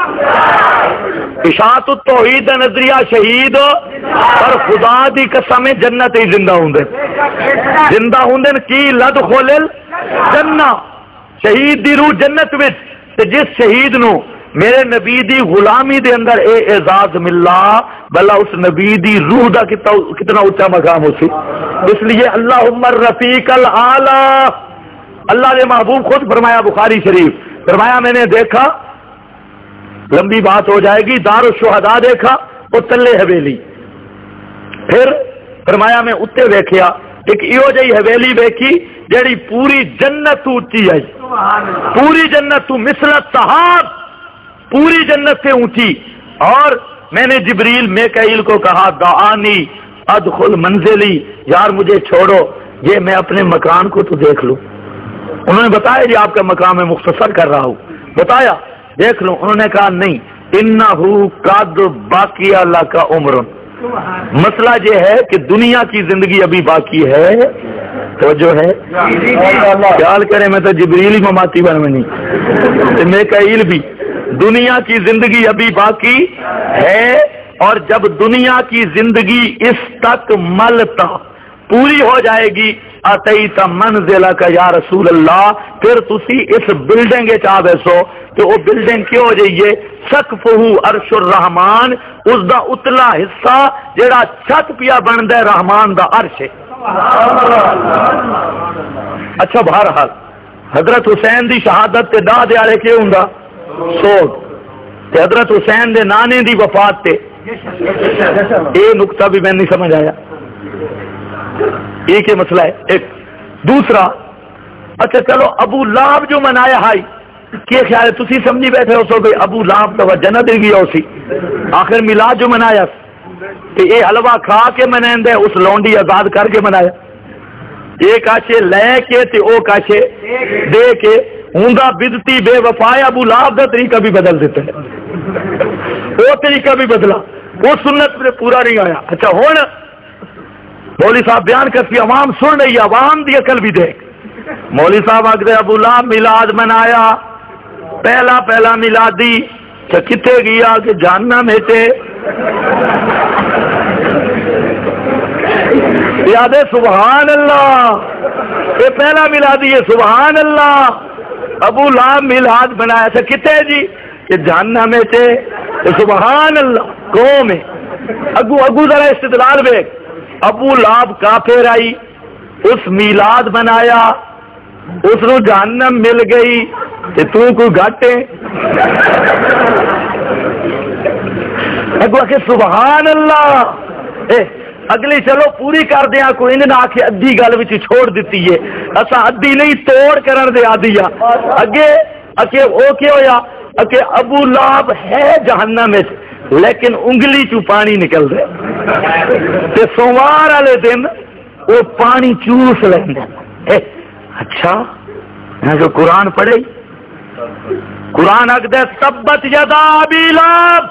اشاعت التوحید دا نظریہ شہید، پر خدا دی قسم جنت ہی زندہ ہوں گے، زندہ ہوں گے کی لد خولل جنہ، شہید دی روح جنت وچ، تے جس شہید نو میرے نبی دی غلامی دے اندر اے اعزاز ملا، بلا اس نبی دی روح دا کتنا اونچا مقام ہو سی۔ اس لیے اللہم الرفیق الاعلی، اللہ نے محبوب خود فرمایا بخاری شریف، فرمایا میں نے دیکھا، لمبی بات ہو جائے گی، دار الشہداء دیکھا وہ تلے حویلی، پھر فرمایا میں اتے ویکھیا ایک ایو جہی حویلی ویکھی جیڑی پوری جنت تو اونچی آئی، پوری جنت تو مثل السحاب، پوری جنت سے اونچی، اور میں نے جبریل میکائیل کو کہا دعانی ادخل منزلی، یار مجھے چھوڑو یہ میں اپنے مکان کو تو دیکھ لوں۔ انہوں نے بتایا جی آپ کا مقام میں مختصر کر رہا ہوں، بتایا دیکھ لوں، انہوں نے کہا نہیں، انہو قد باقی اللہ کا عمر، مسئلہ یہ ہے کہ دنیا کی زندگی ابھی باقی ہے، تو جو ہے خیال کریں میں تو جبریل ہی مماتی بن میں نہیں، میکائیل بھی، دنیا کی زندگی ابھی باقی ہے، اور جب دنیا کی زندگی اس تک ملتا پوری ہو جائے گی، اتیت منزلہ کا یا رسول اللہ، پھر تسی اس بلڈنگ چاہ بیسو، تو وہ بلڈنگ کیوں ہو جائیے؟ سقفہ عرش الرحمان، اس دا اتلا حصہ جڑا چھت پیا بن دے رحمان دا عرش ہے۔ اچھا بہرحال حضرت حسین دی شہادت تے دا دیالے کیوں ہوں گا؟ سوگ، تے حضرت حسین دے نانے دی وفات تے یہ نقطہ بھی میں نہیں سمجھ آیا، ایک یہ مسئلہ ہے۔ ایک دوسرا، اچھا چلو ابو لہب جو منایا ہائی کیا خیال ہے؟ تسی سمجھی بیٹھے ہو سو بھئی ابو لہب تو جنت گیا ہو سی، آخر میلاد جو منایا کہ یہ حلوہ کھا کے منائیں دے، اس لونڈی آزاد کر کے منایا، ایک آشے لے کے تے او کاشے دے کے، ہوندا بدتی بے وفائے ابو لہب دا طریقہ بھی بدل دیتے ہیں، وہ طریقہ بھی بدلا، وہ سنت میں پورا نہیں آیا۔ اچھا ہون مولوی صاحب بیان کرتی، عوام سن رہی ہے، عوام دی عقل بھی دیکھ، مولوی صاحب آگے ابو لہب میلاد منایا، پہلا میلادی، کتے گیا کہ جہنم ہے، یاد ہے سبحان اللہ، یہ پہلا میلادی ہے، سبحان اللہ، ابو لہب میلاد بنایا تھا کتے جی کہ جہنم ہے، سبحان اللہ، قوم ہے، اگو ذرا استدلال بے، ابو لہب کافر آئی، اس میلاد بنایا، اس نو جہنم مل گئی، تو کوئی گھٹ ہے؟ اگو کہ سبحان اللہ. اگلی چلو پوری کر دیا, کوئی نہ آ کے ادھی گل وچ چھوڑ دیتی ہے, اسا ادھی نہیں توڑ کرن دے آدھی آ. اگے اکے او کیا ہویا کہ ابو لہب ہے جہنم میں لیکن انگلی چو پانی نکل دے تے سوموار والے دن وہ پانی چوس لیندے. اچھا جو قرآن پڑھے, قرآن اگدے تبت یدا ابی لہب,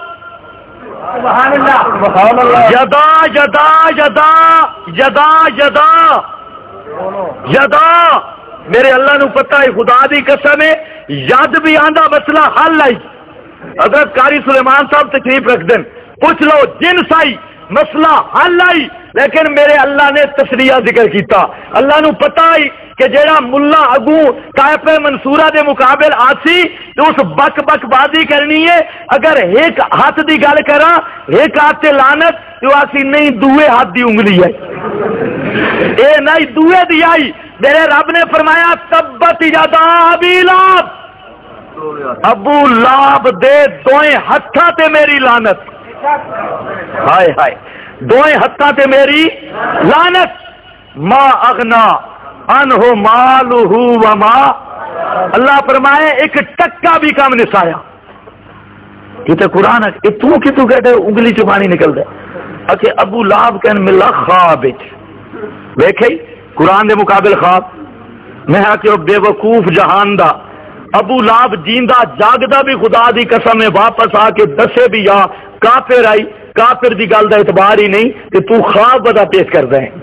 یدا یدا یدا یدا یدا یدا. میرے اللہ نو پتہ ہے, خدا دی قسم ہے, ید بھی آندا مسئلہ حل آئی. حضرت قاری سلیمان صاحب تشریف رکھ دیں, پوچھ لو جنس آئی مسئلہ حل آئی, لیکن میرے اللہ نے تشریح ذکر کیتا. اللہ نو پتہ ہے کہ جیڑا ملا اگو طائف منصورہ دے مقابل آسی تو اس بک بک بازی کرنی ہے. اگر ایک ہاتھ دی گل کرا, ایک ہاتھ تے لعنت, تو آسی نہیں دوے ہاتھ دی انگلی ہے, اے نہیں دوے دی آئی. میرے رب نے فرمایا تبت یدا ابی لہب, ابو لہب دے دوئیں ہتھاں تے میری لعنت. ہائے ہائے, دوئیں ہتھاں تے میری لعنت. ما اغنا انہو مالہ وما, اللہ فرمائے ایک ٹکا بھی کام نہیں سایا. یہ تو قرآن ہے. تو کتوں کہتے انگلی چ پانی نکل دے. کہ ابو لہب کہن ملا خواب ویکھے قرآن دے مقابل خواب. میں ہاں کہ بے وقوف جہان دا ابو لہب جیندا جاگدا بھی خدا دی قسم میں واپس آ کے دسے بھی یا کافر آئی, کافر دی گل دا اعتبار ہی نہیں کہ تو خواب بدا پیش کردا ہے.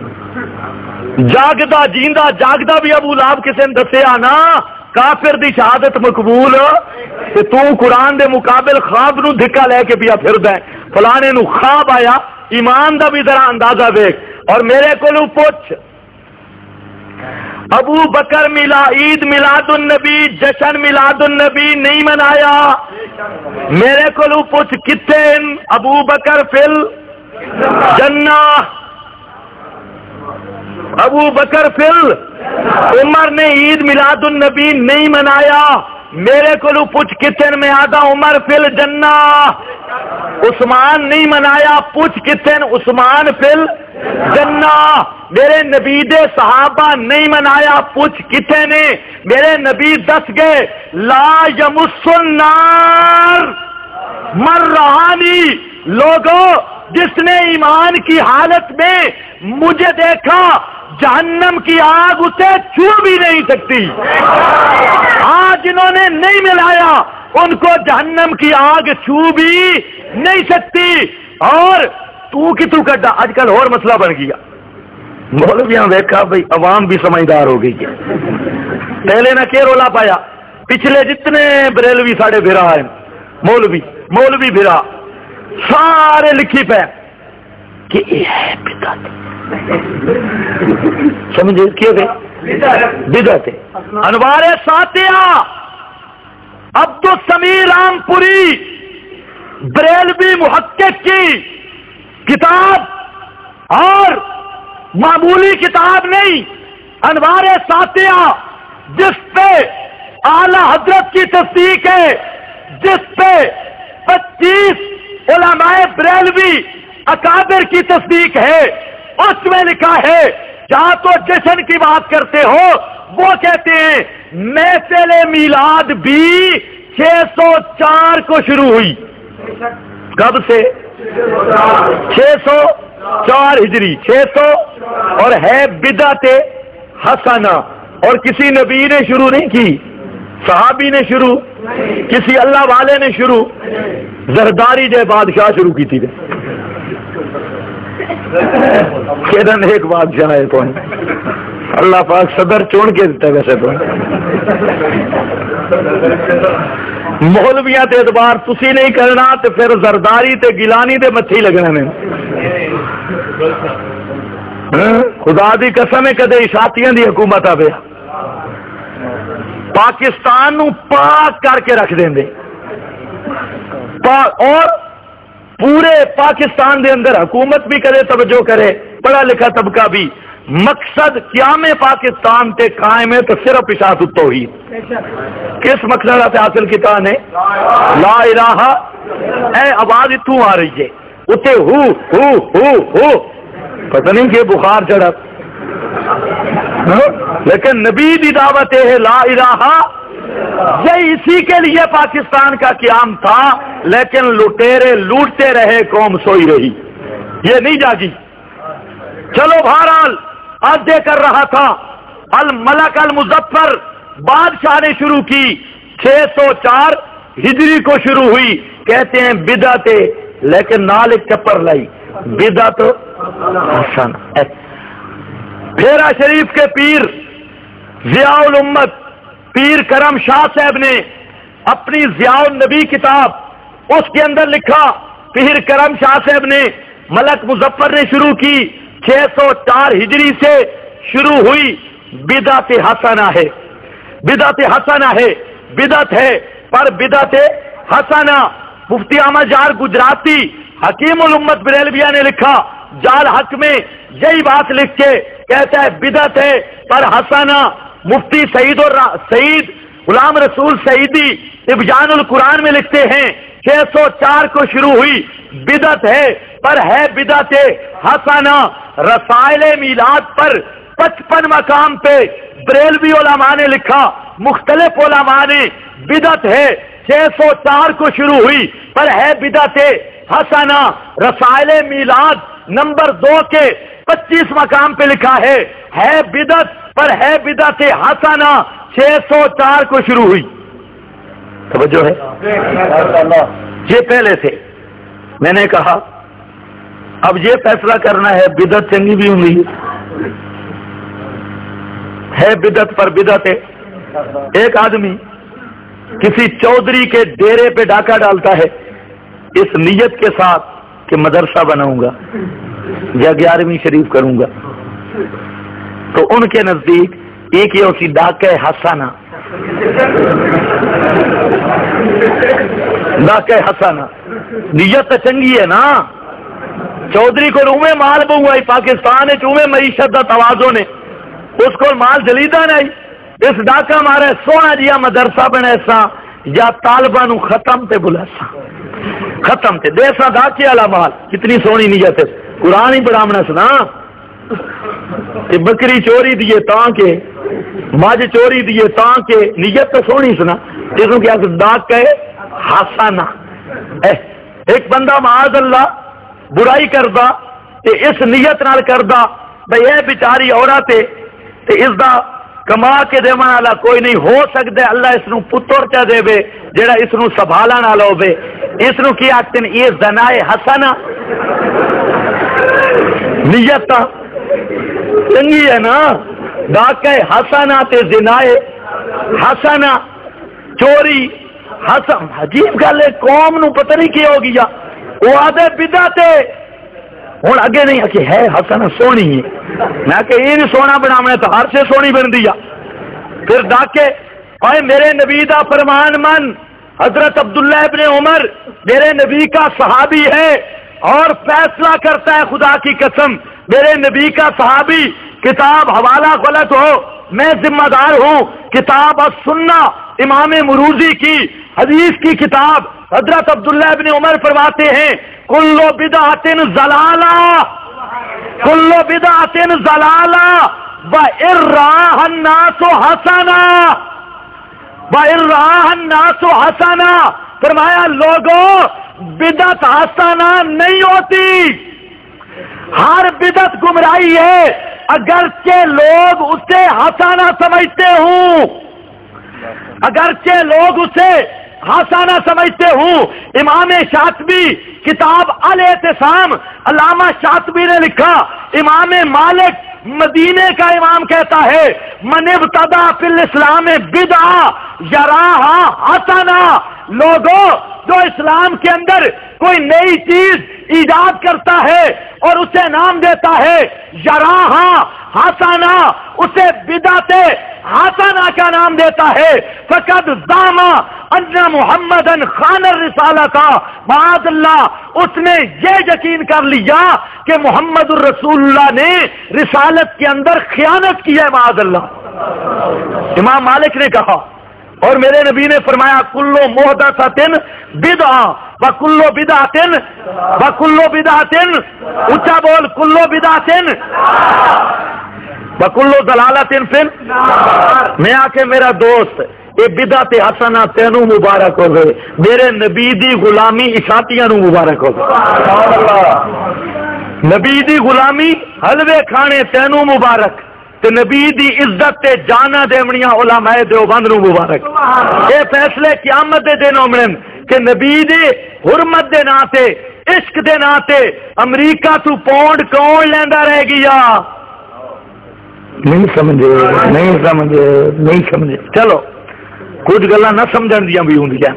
جاگدا جیندا جاگدا بھی ابو لہب کسے نے دسے آنا کافر دی شہادت مقبول, کہ تو قرآن دے مقابل خواب نو دھکا لے کے پیا پھردا ہے. فلانے نو خواب آیا, ایمان دا بھی ذرا اندازہ دیکھ. اور میرے کو پوچھ, ابو بکر عید میلاد النبی, جشن میلاد النبی نہیں منایا. میرے کو پوچھ کتنے ابو بکر فل جنہ, ابو بکر فل, عمر نے عید میلاد النبی نہیں منایا. میرے کو پوچھ کتنے میں آدھا عمر فل جنہ. عثمان نہیں منایا, پوچھ کتنے عثمان فل جنہ. میرے نبی دے صحابہ نہیں منایا, پوچھ کتنے نے. میرے نبی دس گئے لا یمس النار مر رہانی. لوگوں جس نے ایمان کی حالت میں مجھے دیکھا, جہنم کی آگ اسے چھو بھی نہیں سکتی. آج جنہوں نے نہیں ملایا ان کو جہنم کی آگ چھو بھی نہیں سکتی. اور تو کی تو کٹا آج کل اور مسئلہ بن گیا. مولویاں دیکھا بھائی عوام بھی سمجھدار ہو گئی ہے. پہلے نہ کیا رولا پایا, پچھلے جتنے بریلوی ساڑھے بھرا ہیں, مولوی بھرا سارے لکھی پہ کہ یہ ہے بدعت. سمجھے کیوں گئے بدعت. انوار ساتیہ عبد السمیع رام پوری بریلوی محقق کی کتاب, اور معمولی کتاب نہیں, انوار ساتیہ, جس پہ اعلی حضرت کی تصدیق ہے, جس پہ 25 علماء بریلوی اکابر کی تصدیق ہے. اس میں لکھا ہے, جہاں تو جشن کی بات کرتے ہو وہ کہتے ہیں محفل میلاد بھی 604 کو شروع ہوئی. کب سے؟ 604 ہجری, 600, اور ہے بدعت حسنہ. اور کسی نبی نے شروع نہیں کی, صحابی نے شروع, کسی اللہ والے نے شروع, زرداری جے بادشاہ شروع کی تھی. کہنا ایک بادشاہ ہے تو اللہ پاک صدر چون کے دیتا ہے. ویسے تو مولویاں تے اعتبار تسی نہیں کرنا تو پھر زرداری تے گیلانی دے متھی لگنا نے. خدا دی قسم ہے کدے اشاعتیاں دی حکومت آوے پاکستان نو پاک کر کے رکھ دیں دے, اور پورے پاکستان دے اندر حکومت بھی کرے, توجہ کرے, پڑھا لکھا طبقہ بھی, مقصد قیام پاکستان تے قائم ہے تو صرف اشاعت التوحید. کس مقصد سے حاصل کیتا نے؟ لا الہ. اے آواز اتوں آ رہی ہے اتنے ہو پتہ نہیں کہ بخار چڑھا، لیکن نبی دی دعوت ہے لا الہ. یہ اسی کے لیے پاکستان کا قیام تھا، لیکن لٹیرے لوٹتے رہے، قوم سوئی رہی، یہ نہیں جاگی. چلو بہرحال آج یہ کر رہا تھا. الملک المظفر بادشاہ نے شروع کی 604 ہجری کو شروع ہوئی. کہتے ہیں بدعت، لیکن نال ایک چپر لائی بدعت حسن. پھیرا شریف کے پیر ضیاء الامت پیر کرم شاہ صاحب نے اپنی ضیاء النبی کتاب اس کے اندر لکھا، پیر کرم شاہ صاحب نے ملک مظفر نے شروع کی 604 ہجری سے شروع ہوئی. بدعت حسنہ ہے، بدعت حسنہ ہے، بدعت ہے پر بدعت حسنہ. مفتی احمد جار گجراتی حکیم الامت بریلویہ نے لکھا جال حق میں یہی بات لکھ کے کہتا ہے بدعت ہے پر حسنہ. مفتی سعید غلام رسول سعیدی ابیان القرآن میں لکھتے ہیں 604 کو شروع ہوئی، بدعت ہے پر ہے بدعت حسنہ. رسائل میلاد پر 55 مقام پہ بریلوی علماء نے لکھا، مختلف علماء نے بدعت ہے 604 کو شروع ہوئی پر ہے بدعت حسنہ. رسائل میلاد نمبر 2 کے 25 مقام پہ لکھا ہے بدعت پر ہے بدعت حسنہ 604 کو شروع ہوئی. توجہ ہے؟ یہ پہلے سے میں نے کہا اب یہ فیصلہ کرنا ہے بدعت چنگی بھی ہوں گی ہے بدعت پر بدعت ہے. ایک آدمی کسی چودھری کے ڈیرے پہ ڈاکہ ڈالتا ہے اس نیت کے ساتھ کہ مدرسہ بناؤں گا یا 11ویں شریف کروں گا، تو ان کے نزدیک ایک یہ اسی ڈاکہ حسنہ، ڈاکہ حسنہ. نیت تو چنگی ہے نا، چودھری کو رومے مال بہوائی پاکستان چومے معیشت کا توازن نے اس کو مال جلیدہ نہیں، اس ڈاکہ مارے سونا جیا مدرسہ بنے سا یا طالبہ نو ختم تے بلا سا ختم تے دے سا ڈاکے والا مال. کتنی سونی نیت ہے. قرآن ہی بڑھامنا سنا کہ بکری چوری دیے تاں کے ماج چوری دیے تاں کے نیت تو سونی سنا. اس کو کیا ڈاکہ حسنہ. ایک بندہ معاذ اللہ برائی کردا تے اس نیت نال کردا بھئی اے بیچاری عورت ہے تے اس دا کما کے دے والا کوئی نہیں ہو سکتا، اللہ اس نو پتر چا دے بے جیڑا اس نو سنبھالن والا ہوے. اس نو کی آکھتے ہیں یہ زنائے حسنہ. نیت تا چنگی ہے نا، ڈاکہ حسنہ تے زنائے حسنہ چوری حسن. عجیب گل ہے، قوم نو پتہ نہیں کی ہو گیا. وہ آدھے بدعت ہوں اگے نہیں کہ ہے حسنہ سونی ہے، میں کہ یہ نہیں سونا بناونا تو ہر سے سونی بن دیا. پھر ڈاکے اے میرے نبی دا فرمان من حضرت عبداللہ ابن عمر میرے نبی کا صحابی ہے اور فیصلہ کرتا ہے خدا کی قسم میرے نبی کا صحابی، کتاب حوالہ غلط ہو میں ذمہ دار ہوں. کتاب السنہ امام مروزی کی حدیث کی کتاب حضرت عبداللہ ابن عمر فرماتے ہیں کل بدعت ضلالہ، کل بدعت ضلالہ وَإِن رَّآهَا النَّاسُ حَسَنًا، وَإِن رَّآهَا النَّاسُ حَسَنًا. فرمایا لوگوں بدعت حسنہ نہیں ہوتی، ہر بدعت گمراہی ہے اگرچہ لوگ اسے حسنہ سمجھتے ہوں، اگرچہ لوگ اسے حسنہ سمجھتے ہوں. امام شاطبی کتاب الاعتصام علامہ شاطبی نے لکھا، امام مالک مدینے کا امام کہتا ہے من ابتدع فی الاسلام بدعہ یراہا حسنہ. لوگوں جو اسلام کے اندر کوئی نئی چیز ایجاد کرتا ہے اور اسے نام دیتا ہے یراہا حسنا، اسے بدعت حسنا کا نام دیتا ہے، فقد زعم ان محمدن خان الرسالۃ، معاذ اللہ اس نے یہ یقین کر لیا کہ محمد الرسول اللہ نے رسالت کے اندر خیانت کی ہے، معاذ اللہ۔ امام مالک نے کہا اور میرے نبی نے فرمایا کلو محدثۃ بدعہ وکلو بدعۃ اونچا بول، کلو بدعۃ وکلو ضلالۃ فی النار۔ میں آ کے میرا دوست یہ بدعت حسنہ تینوں مبارک ہو گئے، میرے نبی دی غلامی اشاعتیاں نو مبارک ہو گئے، نبی دی غلامی حلوے کھانے تینوں مبارک، تے نبی دی عزت تے جانا دیونیاں علماء دیوبند نو مبارک۔ اے فیصلے قیامت دے دن ہومن کہ نبی دی حرمت دے نا تے عشق دے نا تے امریکہ تو پونڈ کون لیندا رہ گیا؟ نہیں سمجھے چلو کچھ گلاں نہ سمجھن دیاں بھی ہوندیاں۔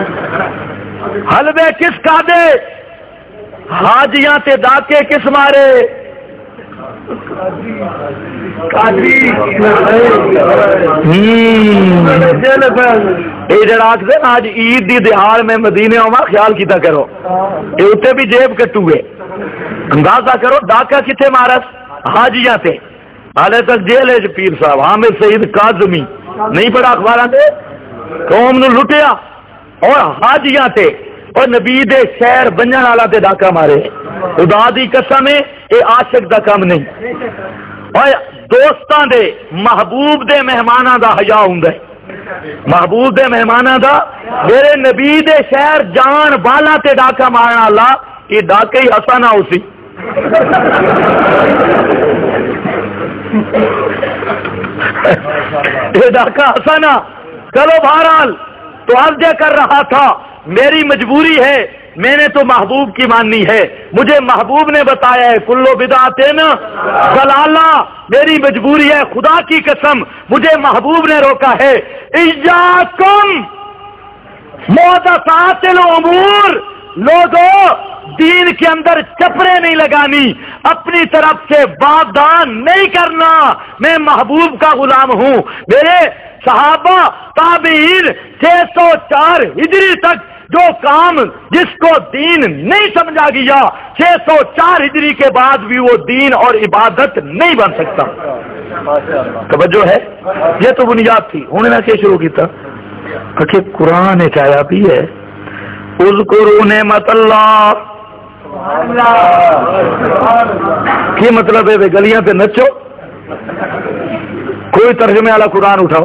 حلوے کس کا دے، حاجیاں تے ڈاکے کس مارے؟ آج عید دی دہاڑ میں مدینے آوا، خیال کیتا کرو یہ اتنے بھی جیب کٹو گے، اندازہ کرو ڈاکہ کتنے مارس؟ حاجیاں تے، حالے تک جیل ہے پیر صاحب حامد سعید کاظمی نہیں پڑھا اخباراں تے، قوم نو لٹیا اور حاجیاں تے اور نبی دے شہر بنجن والا تے ڈاکہ مارے۔ خدا دی قسم ہے یہ عاشق دا کام نہیں، اور دوستاں دے محبوب دے مہماناں دا حیا ہوندا ہے، محبوب دے مہماناں دا۔ میرے نبی دے شہر جان بالا تے ڈاکہ مارنا اللہ یہ ڈاکہ ہی حسنہ اسی۔ یہ ڈاکہ حسنہ۔ چلو بہرحال تو عرض کر رہا تھا میری مجبوری ہے، میں نے تو محبوب کی ماننی ہے، مجھے محبوب نے بتایا ہے کلو بدعۃ ضلالہ، میری مجبوری ہے، خدا کی قسم مجھے محبوب نے روکا ہے۔ ایاکم محدثات الامور، لوگوں دین کے اندر چپرے نہیں لگانی، اپنی طرف سے بادان نہیں کرنا، میں محبوب کا غلام ہوں۔ میرے صحابہ تابعین 604 ہجری تک جو کام جس کو دین نہیں سمجھا گیا 604 ہجری کے بعد بھی وہ دین اور عبادت نہیں بن سکتا۔ توجہ ہے، یہ تو بنیاد تھی۔ انہوں نے کیا شروع کیا کہ قرآن ایک آیا بھی ہے اذکروا نعمت اللہ، کی مطلب ہے گلیاں پہ نچو؟ کوئی ترجمے والا قرآن اٹھاؤ،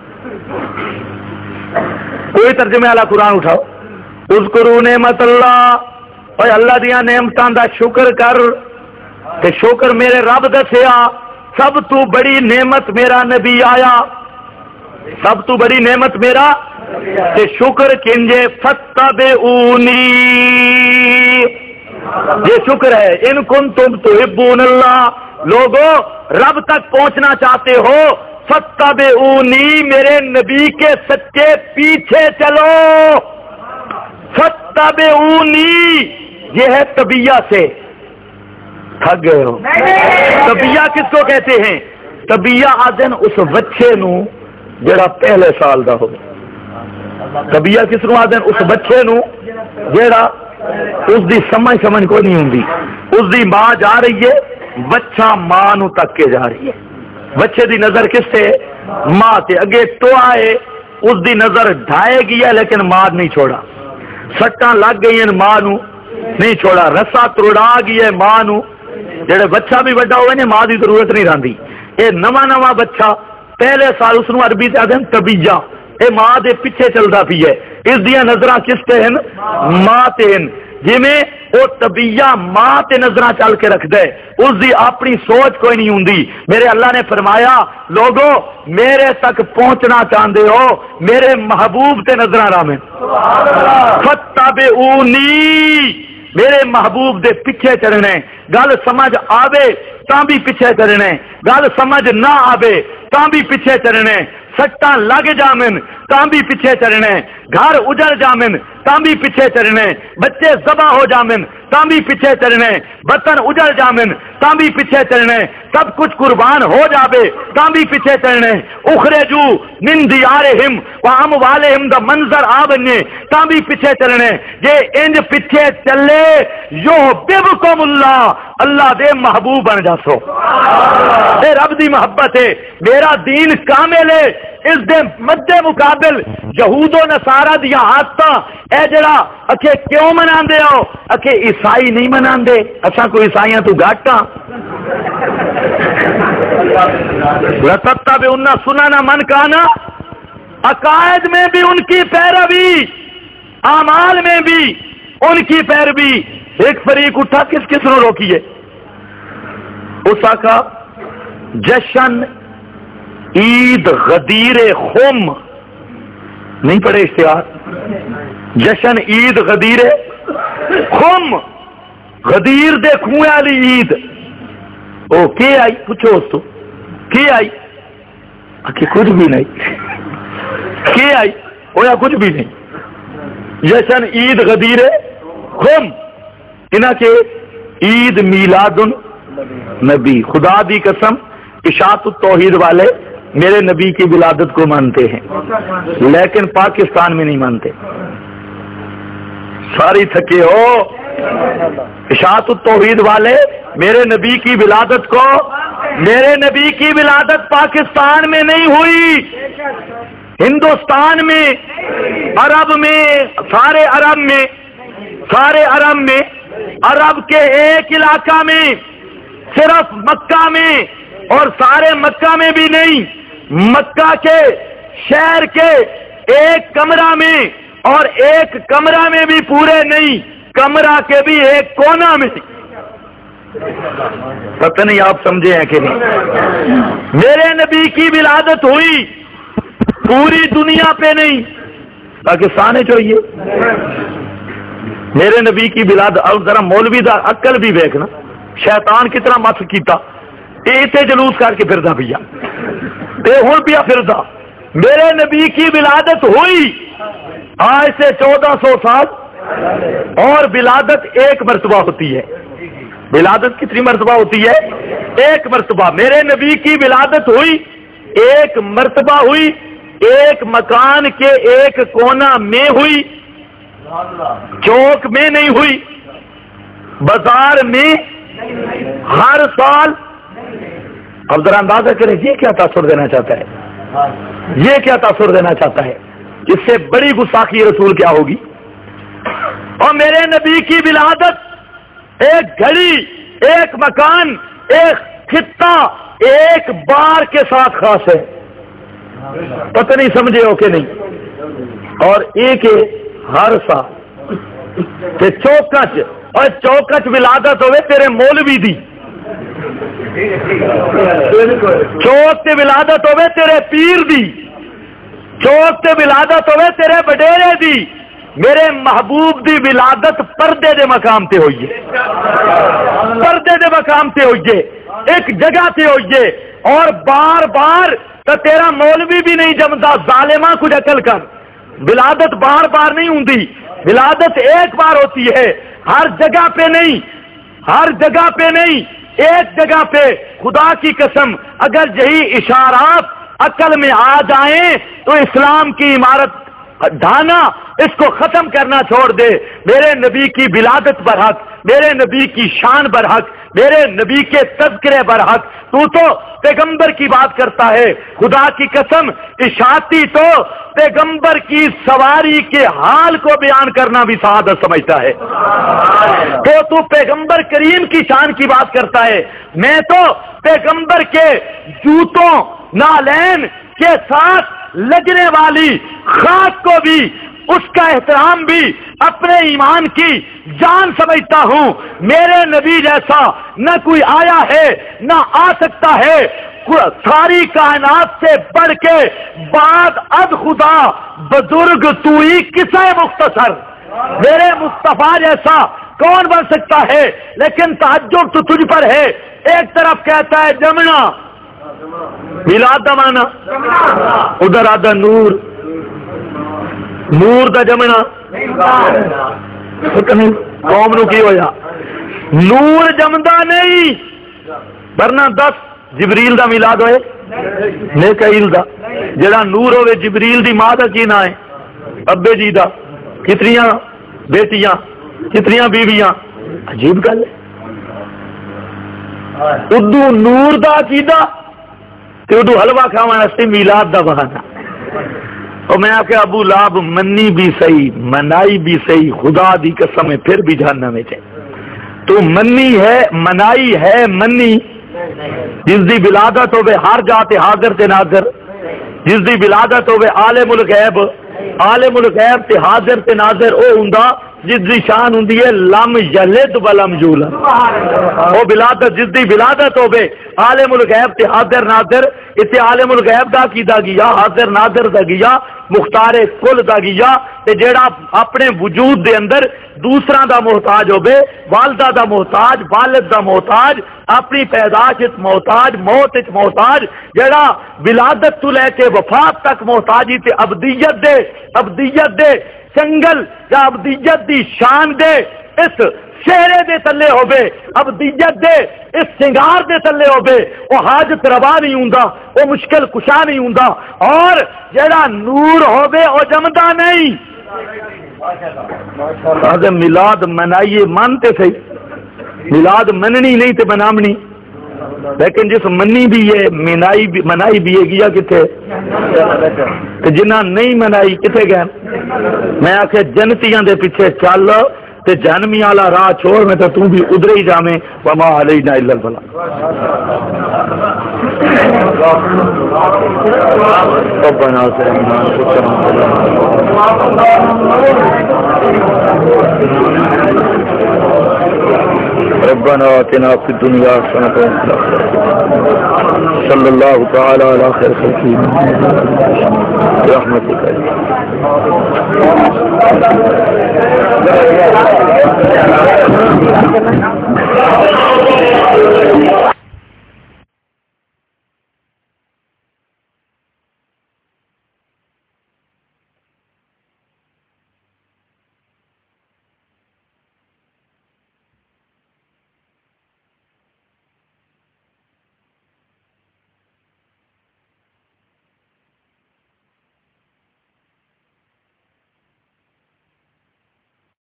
کوئی ترجمے والا قرآن اٹھاؤ۔ اذکروا نعمت اللہ، اور اللہ دیا نعمتاں دا شکر کر، کہ شکر میرے رب دسیا سب تو بڑی نعمت میرا نبی آیا، سب تو بڑی نعمت میرا کہ شکر کنجے فتبعونی، یہ شکر ہے۔ ان کنتم تحبون اللہ، لوگوں رب تک پہنچنا چاہتے ہو فتبعونی، میرے نبی کے سچے پیچھے چلو۔ فتبعونی یہ ہے طبیعہ سے، تھک گئے ہو؟ طبیعہ کس کو کہتے ہیں؟ طبیعہ آدن اس بچے نو جڑا پہلے سال دا ہو، طبیعہ کس نو آدن اس بچے نو جڑا اس دی سمجھ کو نہیں ہوندی، اس دی ماں جا رہی ہے، بچہ ماں نو تک کے جا رہی ہے، بچے دی نظر کس سے؟ ماں تے، اگے تو آئے اس دی نظر ڈھائے گیا لیکن ماں نہیں چھوڑا، سٹاں لگ گئی ہیں ماں نو نہیں چھوڑا، رسا تروڑا گیا ہے ماں نو، جڑے بچہ بھی بڑا ہوئے نے ماں دی ضرورت نہیں رہندی۔ اے نواں بچہ پہلے سال اس نو عربی تے آدھے طبیعہ، اے ماں دے پیچھے چلدا پی ہے، اس دیاں نظراں کس تے ہیں؟ ماں تے ہیں۔ جویں وہ طبیعہ ماں تے نظراں چل کے رکھ دے، اس دی اپنی سوچ کوئی نہیں ہوندی۔ میرے اللہ نے فرمایا لوگوں میرے تک پہنچنا چاہندے ہو میرے محبوب تے نظراں رامیں، فتبعونی، میرے محبوب دے پیچھے چلنے۔ گل سمجھ آوے تاں بھی پیچھے چلنے، گل سمجھ نہ آوے تاں بھی پیچھے چلنے، سٹاں لگ جامن تاں بھی پیچھے چلنے، گھر اجڑ جامن تاں بھی پیچھے چلنے، بچے ذبح ہو جامن تاں بھی پیچھے چلنے، وطن اجڑ جامن تاں بھی پیچھے چلنے، سب کچھ قربان ہو جاوے تاں بھی پیچھے چلنے، اخرجو من دیارہم واموالہم دا منظر آ بنے تاں بھی پیچھے چلنے، جے انج پیچھے چلے یحببکم اللہ، اللہ دے محبوب بن جاسو، اے رب دی محبت ہے، میرا دین کامل ہے، اس دے مد مقابل یہود و نصارا دیا عادتاں اے جڑا اکھے کیوں مناندے ہو، اکھے عیسائی نہیں مناندے، اساں کوئی عیسائیاں تو گھٹ ہاں، لتتبعن سنن من کان، عقائد میں بھی ان کی پیروی، اعمال میں بھی ان کی پیروی۔ ایک فریق اٹھا، کس کس نے روکی ہے؟ اس کا جشن عید غدیر خم، نہیں پڑھے اشتہار؟ جشن عید غدیر خم، غدیر دے کھوئے والی عید، او کی آئی؟ پوچھو اس تو کی آئی؟ کہ کچھ بھی نہیں، کی آئی ہویا کچھ بھی نہیں۔ جشن عید غدیر خم، انہاں کے عید میلاد النبی، خدا دی قسم اشاعت التوحید والے میرے نبی کی ولادت کو مانتے ہیں لیکن پاکستان میں نہیں مانتے، ساری تھکے ہو۔ اشاعت التوحید والے میرے نبی کی ولادت کو، میرے نبی کی ولادت پاکستان میں نہیں ہوئی، ہندوستان میں، عرب میں، سارے عرب میں، سارے عرب میں، عرب کے ایک علاقہ میں، صرف مکہ میں، اور سارے مکہ میں بھی نہیں، مکہ کے شہر کے ایک کمرہ میں، اور ایک کمرہ میں بھی پورے نہیں، کمرہ کے بھی ایک کونا میں، پتہ نہیں آپ سمجھے ہیں کہ نہیں؟ میرے نبی کی ولادت ہوئی پوری دنیا پہ نہیں، پاکستان ہے چاہیے میرے نبی کی ولادت۔ اور ذرا مولوی دا عقل بھی دیکھنا، شیطان کتنا مت کیتا، اتنے جلوس کر کے پھردا پیا، ہوں پیا پھردا۔ میرے نبی کی ولادت ہوئی آج سے 1400 سال، اور ولادت ایک مرتبہ ہوتی ہے۔ ولادت کتنی مرتبہ ہوتی ہے؟ ایک مرتبہ۔ میرے نبی کی ولادت ہوئی ایک مرتبہ ہوئی، ایک مکان کے ایک کونا میں ہوئی، چوک میں نہیں ہوئی، بازار میں، ہر سال۔ اب ذرا اندازہ کریں یہ کیا تاثر دینا چاہتا ہے، یہ کیا تاثر دینا چاہتا ہے، اس سے بڑی گستاخی رسول کیا ہوگی۔ اور میرے نبی کی ولادت ایک گھڑی، ایک مکان، ایک خطہ، ایک بار کے ساتھ خاص ہے، پتہ نہیں سمجھے ہو کہ نہیں۔ اور ایک ہر سال تے چوکچ، اور چوکچ ولادت ہوئے تیرے مولوی دی، چوک تے ولادت ہوئے تیرے پیر دی، چوک تے ولادت ہوئے تیرے بڈیرے دی۔ میرے محبوب دی ولادت پردے دے مقام تے ہوئی ہے، پردے دے مقام تے ہوئی ہے، ایک جگہ تے ہوئی ہے، اور بار بار تو تیرا مولوی بھی نہیں جمدا، ظالمہ کچھ عقل کر۔ ولادت بار بار نہیں ہوندی، ولادت ایک بار ہوتی ہے، ہر جگہ پہ نہیں، ہر جگہ پہ نہیں، ایک جگہ پہ۔ خدا کی قسم اگر یہی اشارات عقل میں آ جائیں تو اسلام کی عمارت ڈھانا، اس کو ختم کرنا چھوڑ دے۔ میرے نبی کی ولادت برحق، میرے نبی کی شان برحق، میرے نبی کے تذکرے برحق، تو پیغمبر کی بات کرتا ہے۔ خدا کی قسم اشاعتی تو پیغمبر کی سواری کے حال کو بیان کرنا بھی سعادت سمجھتا ہے، تو پیغمبر کریم کی شان کی بات کرتا ہے۔ میں تو پیغمبر کے جوتوں، نالین کے ساتھ لگنے والی خاک کو بھی، اس کا احترام بھی اپنے ایمان کی جان سمجھتا ہوں۔ میرے نبی جیسا نہ کوئی آیا ہے نہ آ سکتا ہے، ساری کائنات سے بڑھ کے بعد اد خدا بزرگ تو ہی قصہ مختصر، میرے مصطفیٰ جیسا کون بن سکتا ہے؟ لیکن تعجب تو تجھ پر ہے. ایک طرف کہتا ہے جمنا، میلاد دا مانا، ادھر آدھا نور، نور دا جمنا. قوم نو کی ہویا؟ نور جمدا نہیں، ورنہ 10 جبریل دا میلاد ہوئے، میکائیل دا. جڑا نور ہوئے جبریل دی ماں دا کی نا ہے؟ ابے جی دا. کتنیاں بیٹیاں، کتنیاں بیویاں. عجیب گل ہے. اردو نور دا عقیدہ تے اردو حلوہ کھاواں اسی میلاد دا بہانہ. اور میں آ کے ابو لاب منی بھی صحیح، منائی بھی صحیح، خدا دی قسم ہے پھر بھی جہنم میں. تو منی ہے، منائی ہے، منی جس دی ولادت ہوے ہر جاتے حاضر تے ناظر، جس دی ولادت ہوے عالم الغیب، عالم الغیب تے حاضر تے ناظر او ہوندا جس دی شان ہوندی ہے لم یلد ولم یولد. او ولادت جس دی ولادت ہوے عالم الغیب تے حاضر ناظر، ایتھے عالم الغیب دا کیدا گیا، حاضر ناظر دا گیا، مختار کل دا گیا. تے جیڑا اپنے وجود دے اندر دوسرا دا محتاج ہوے، والدہ دا محتاج، والد دا محتاج، اپنی پیدائش محتاج، موت محتاج، جیڑا ولادت تو لے کے وفات تک محتاجی تے ابدیت دے، ابدیت دے سنگل یا ابدیت دی شان دے اس چہرے دے تلے ہوبے، ابدیت دے اس سنگار دے تلے ہوبے، وہ حاجت روا نہیں ہوندا، وہ مشکل کشا نہیں ہوندا. اور جڑا نور ہوبے وہ جمدا نہیں. میلاد منائیے مانتے صحیح، میلاد مننی نہیں تے منامنی. لیکن جس منی بھی ہے منائی بھی ہے گیا کتنے؟ جنہ نہیں منائی کتنے گئے؟ میں آخر جنتیاں دے پیچھے چل تے جہنمی والا راہ چھوڑ، میں تو بھی ادھر ہی جامیں. وما علینا الا البلاغ. ربنا ربنا آتنا في الدنيا حسنة وفي الآخرة. صلى الله تعالى على خير خلقه برحمتك.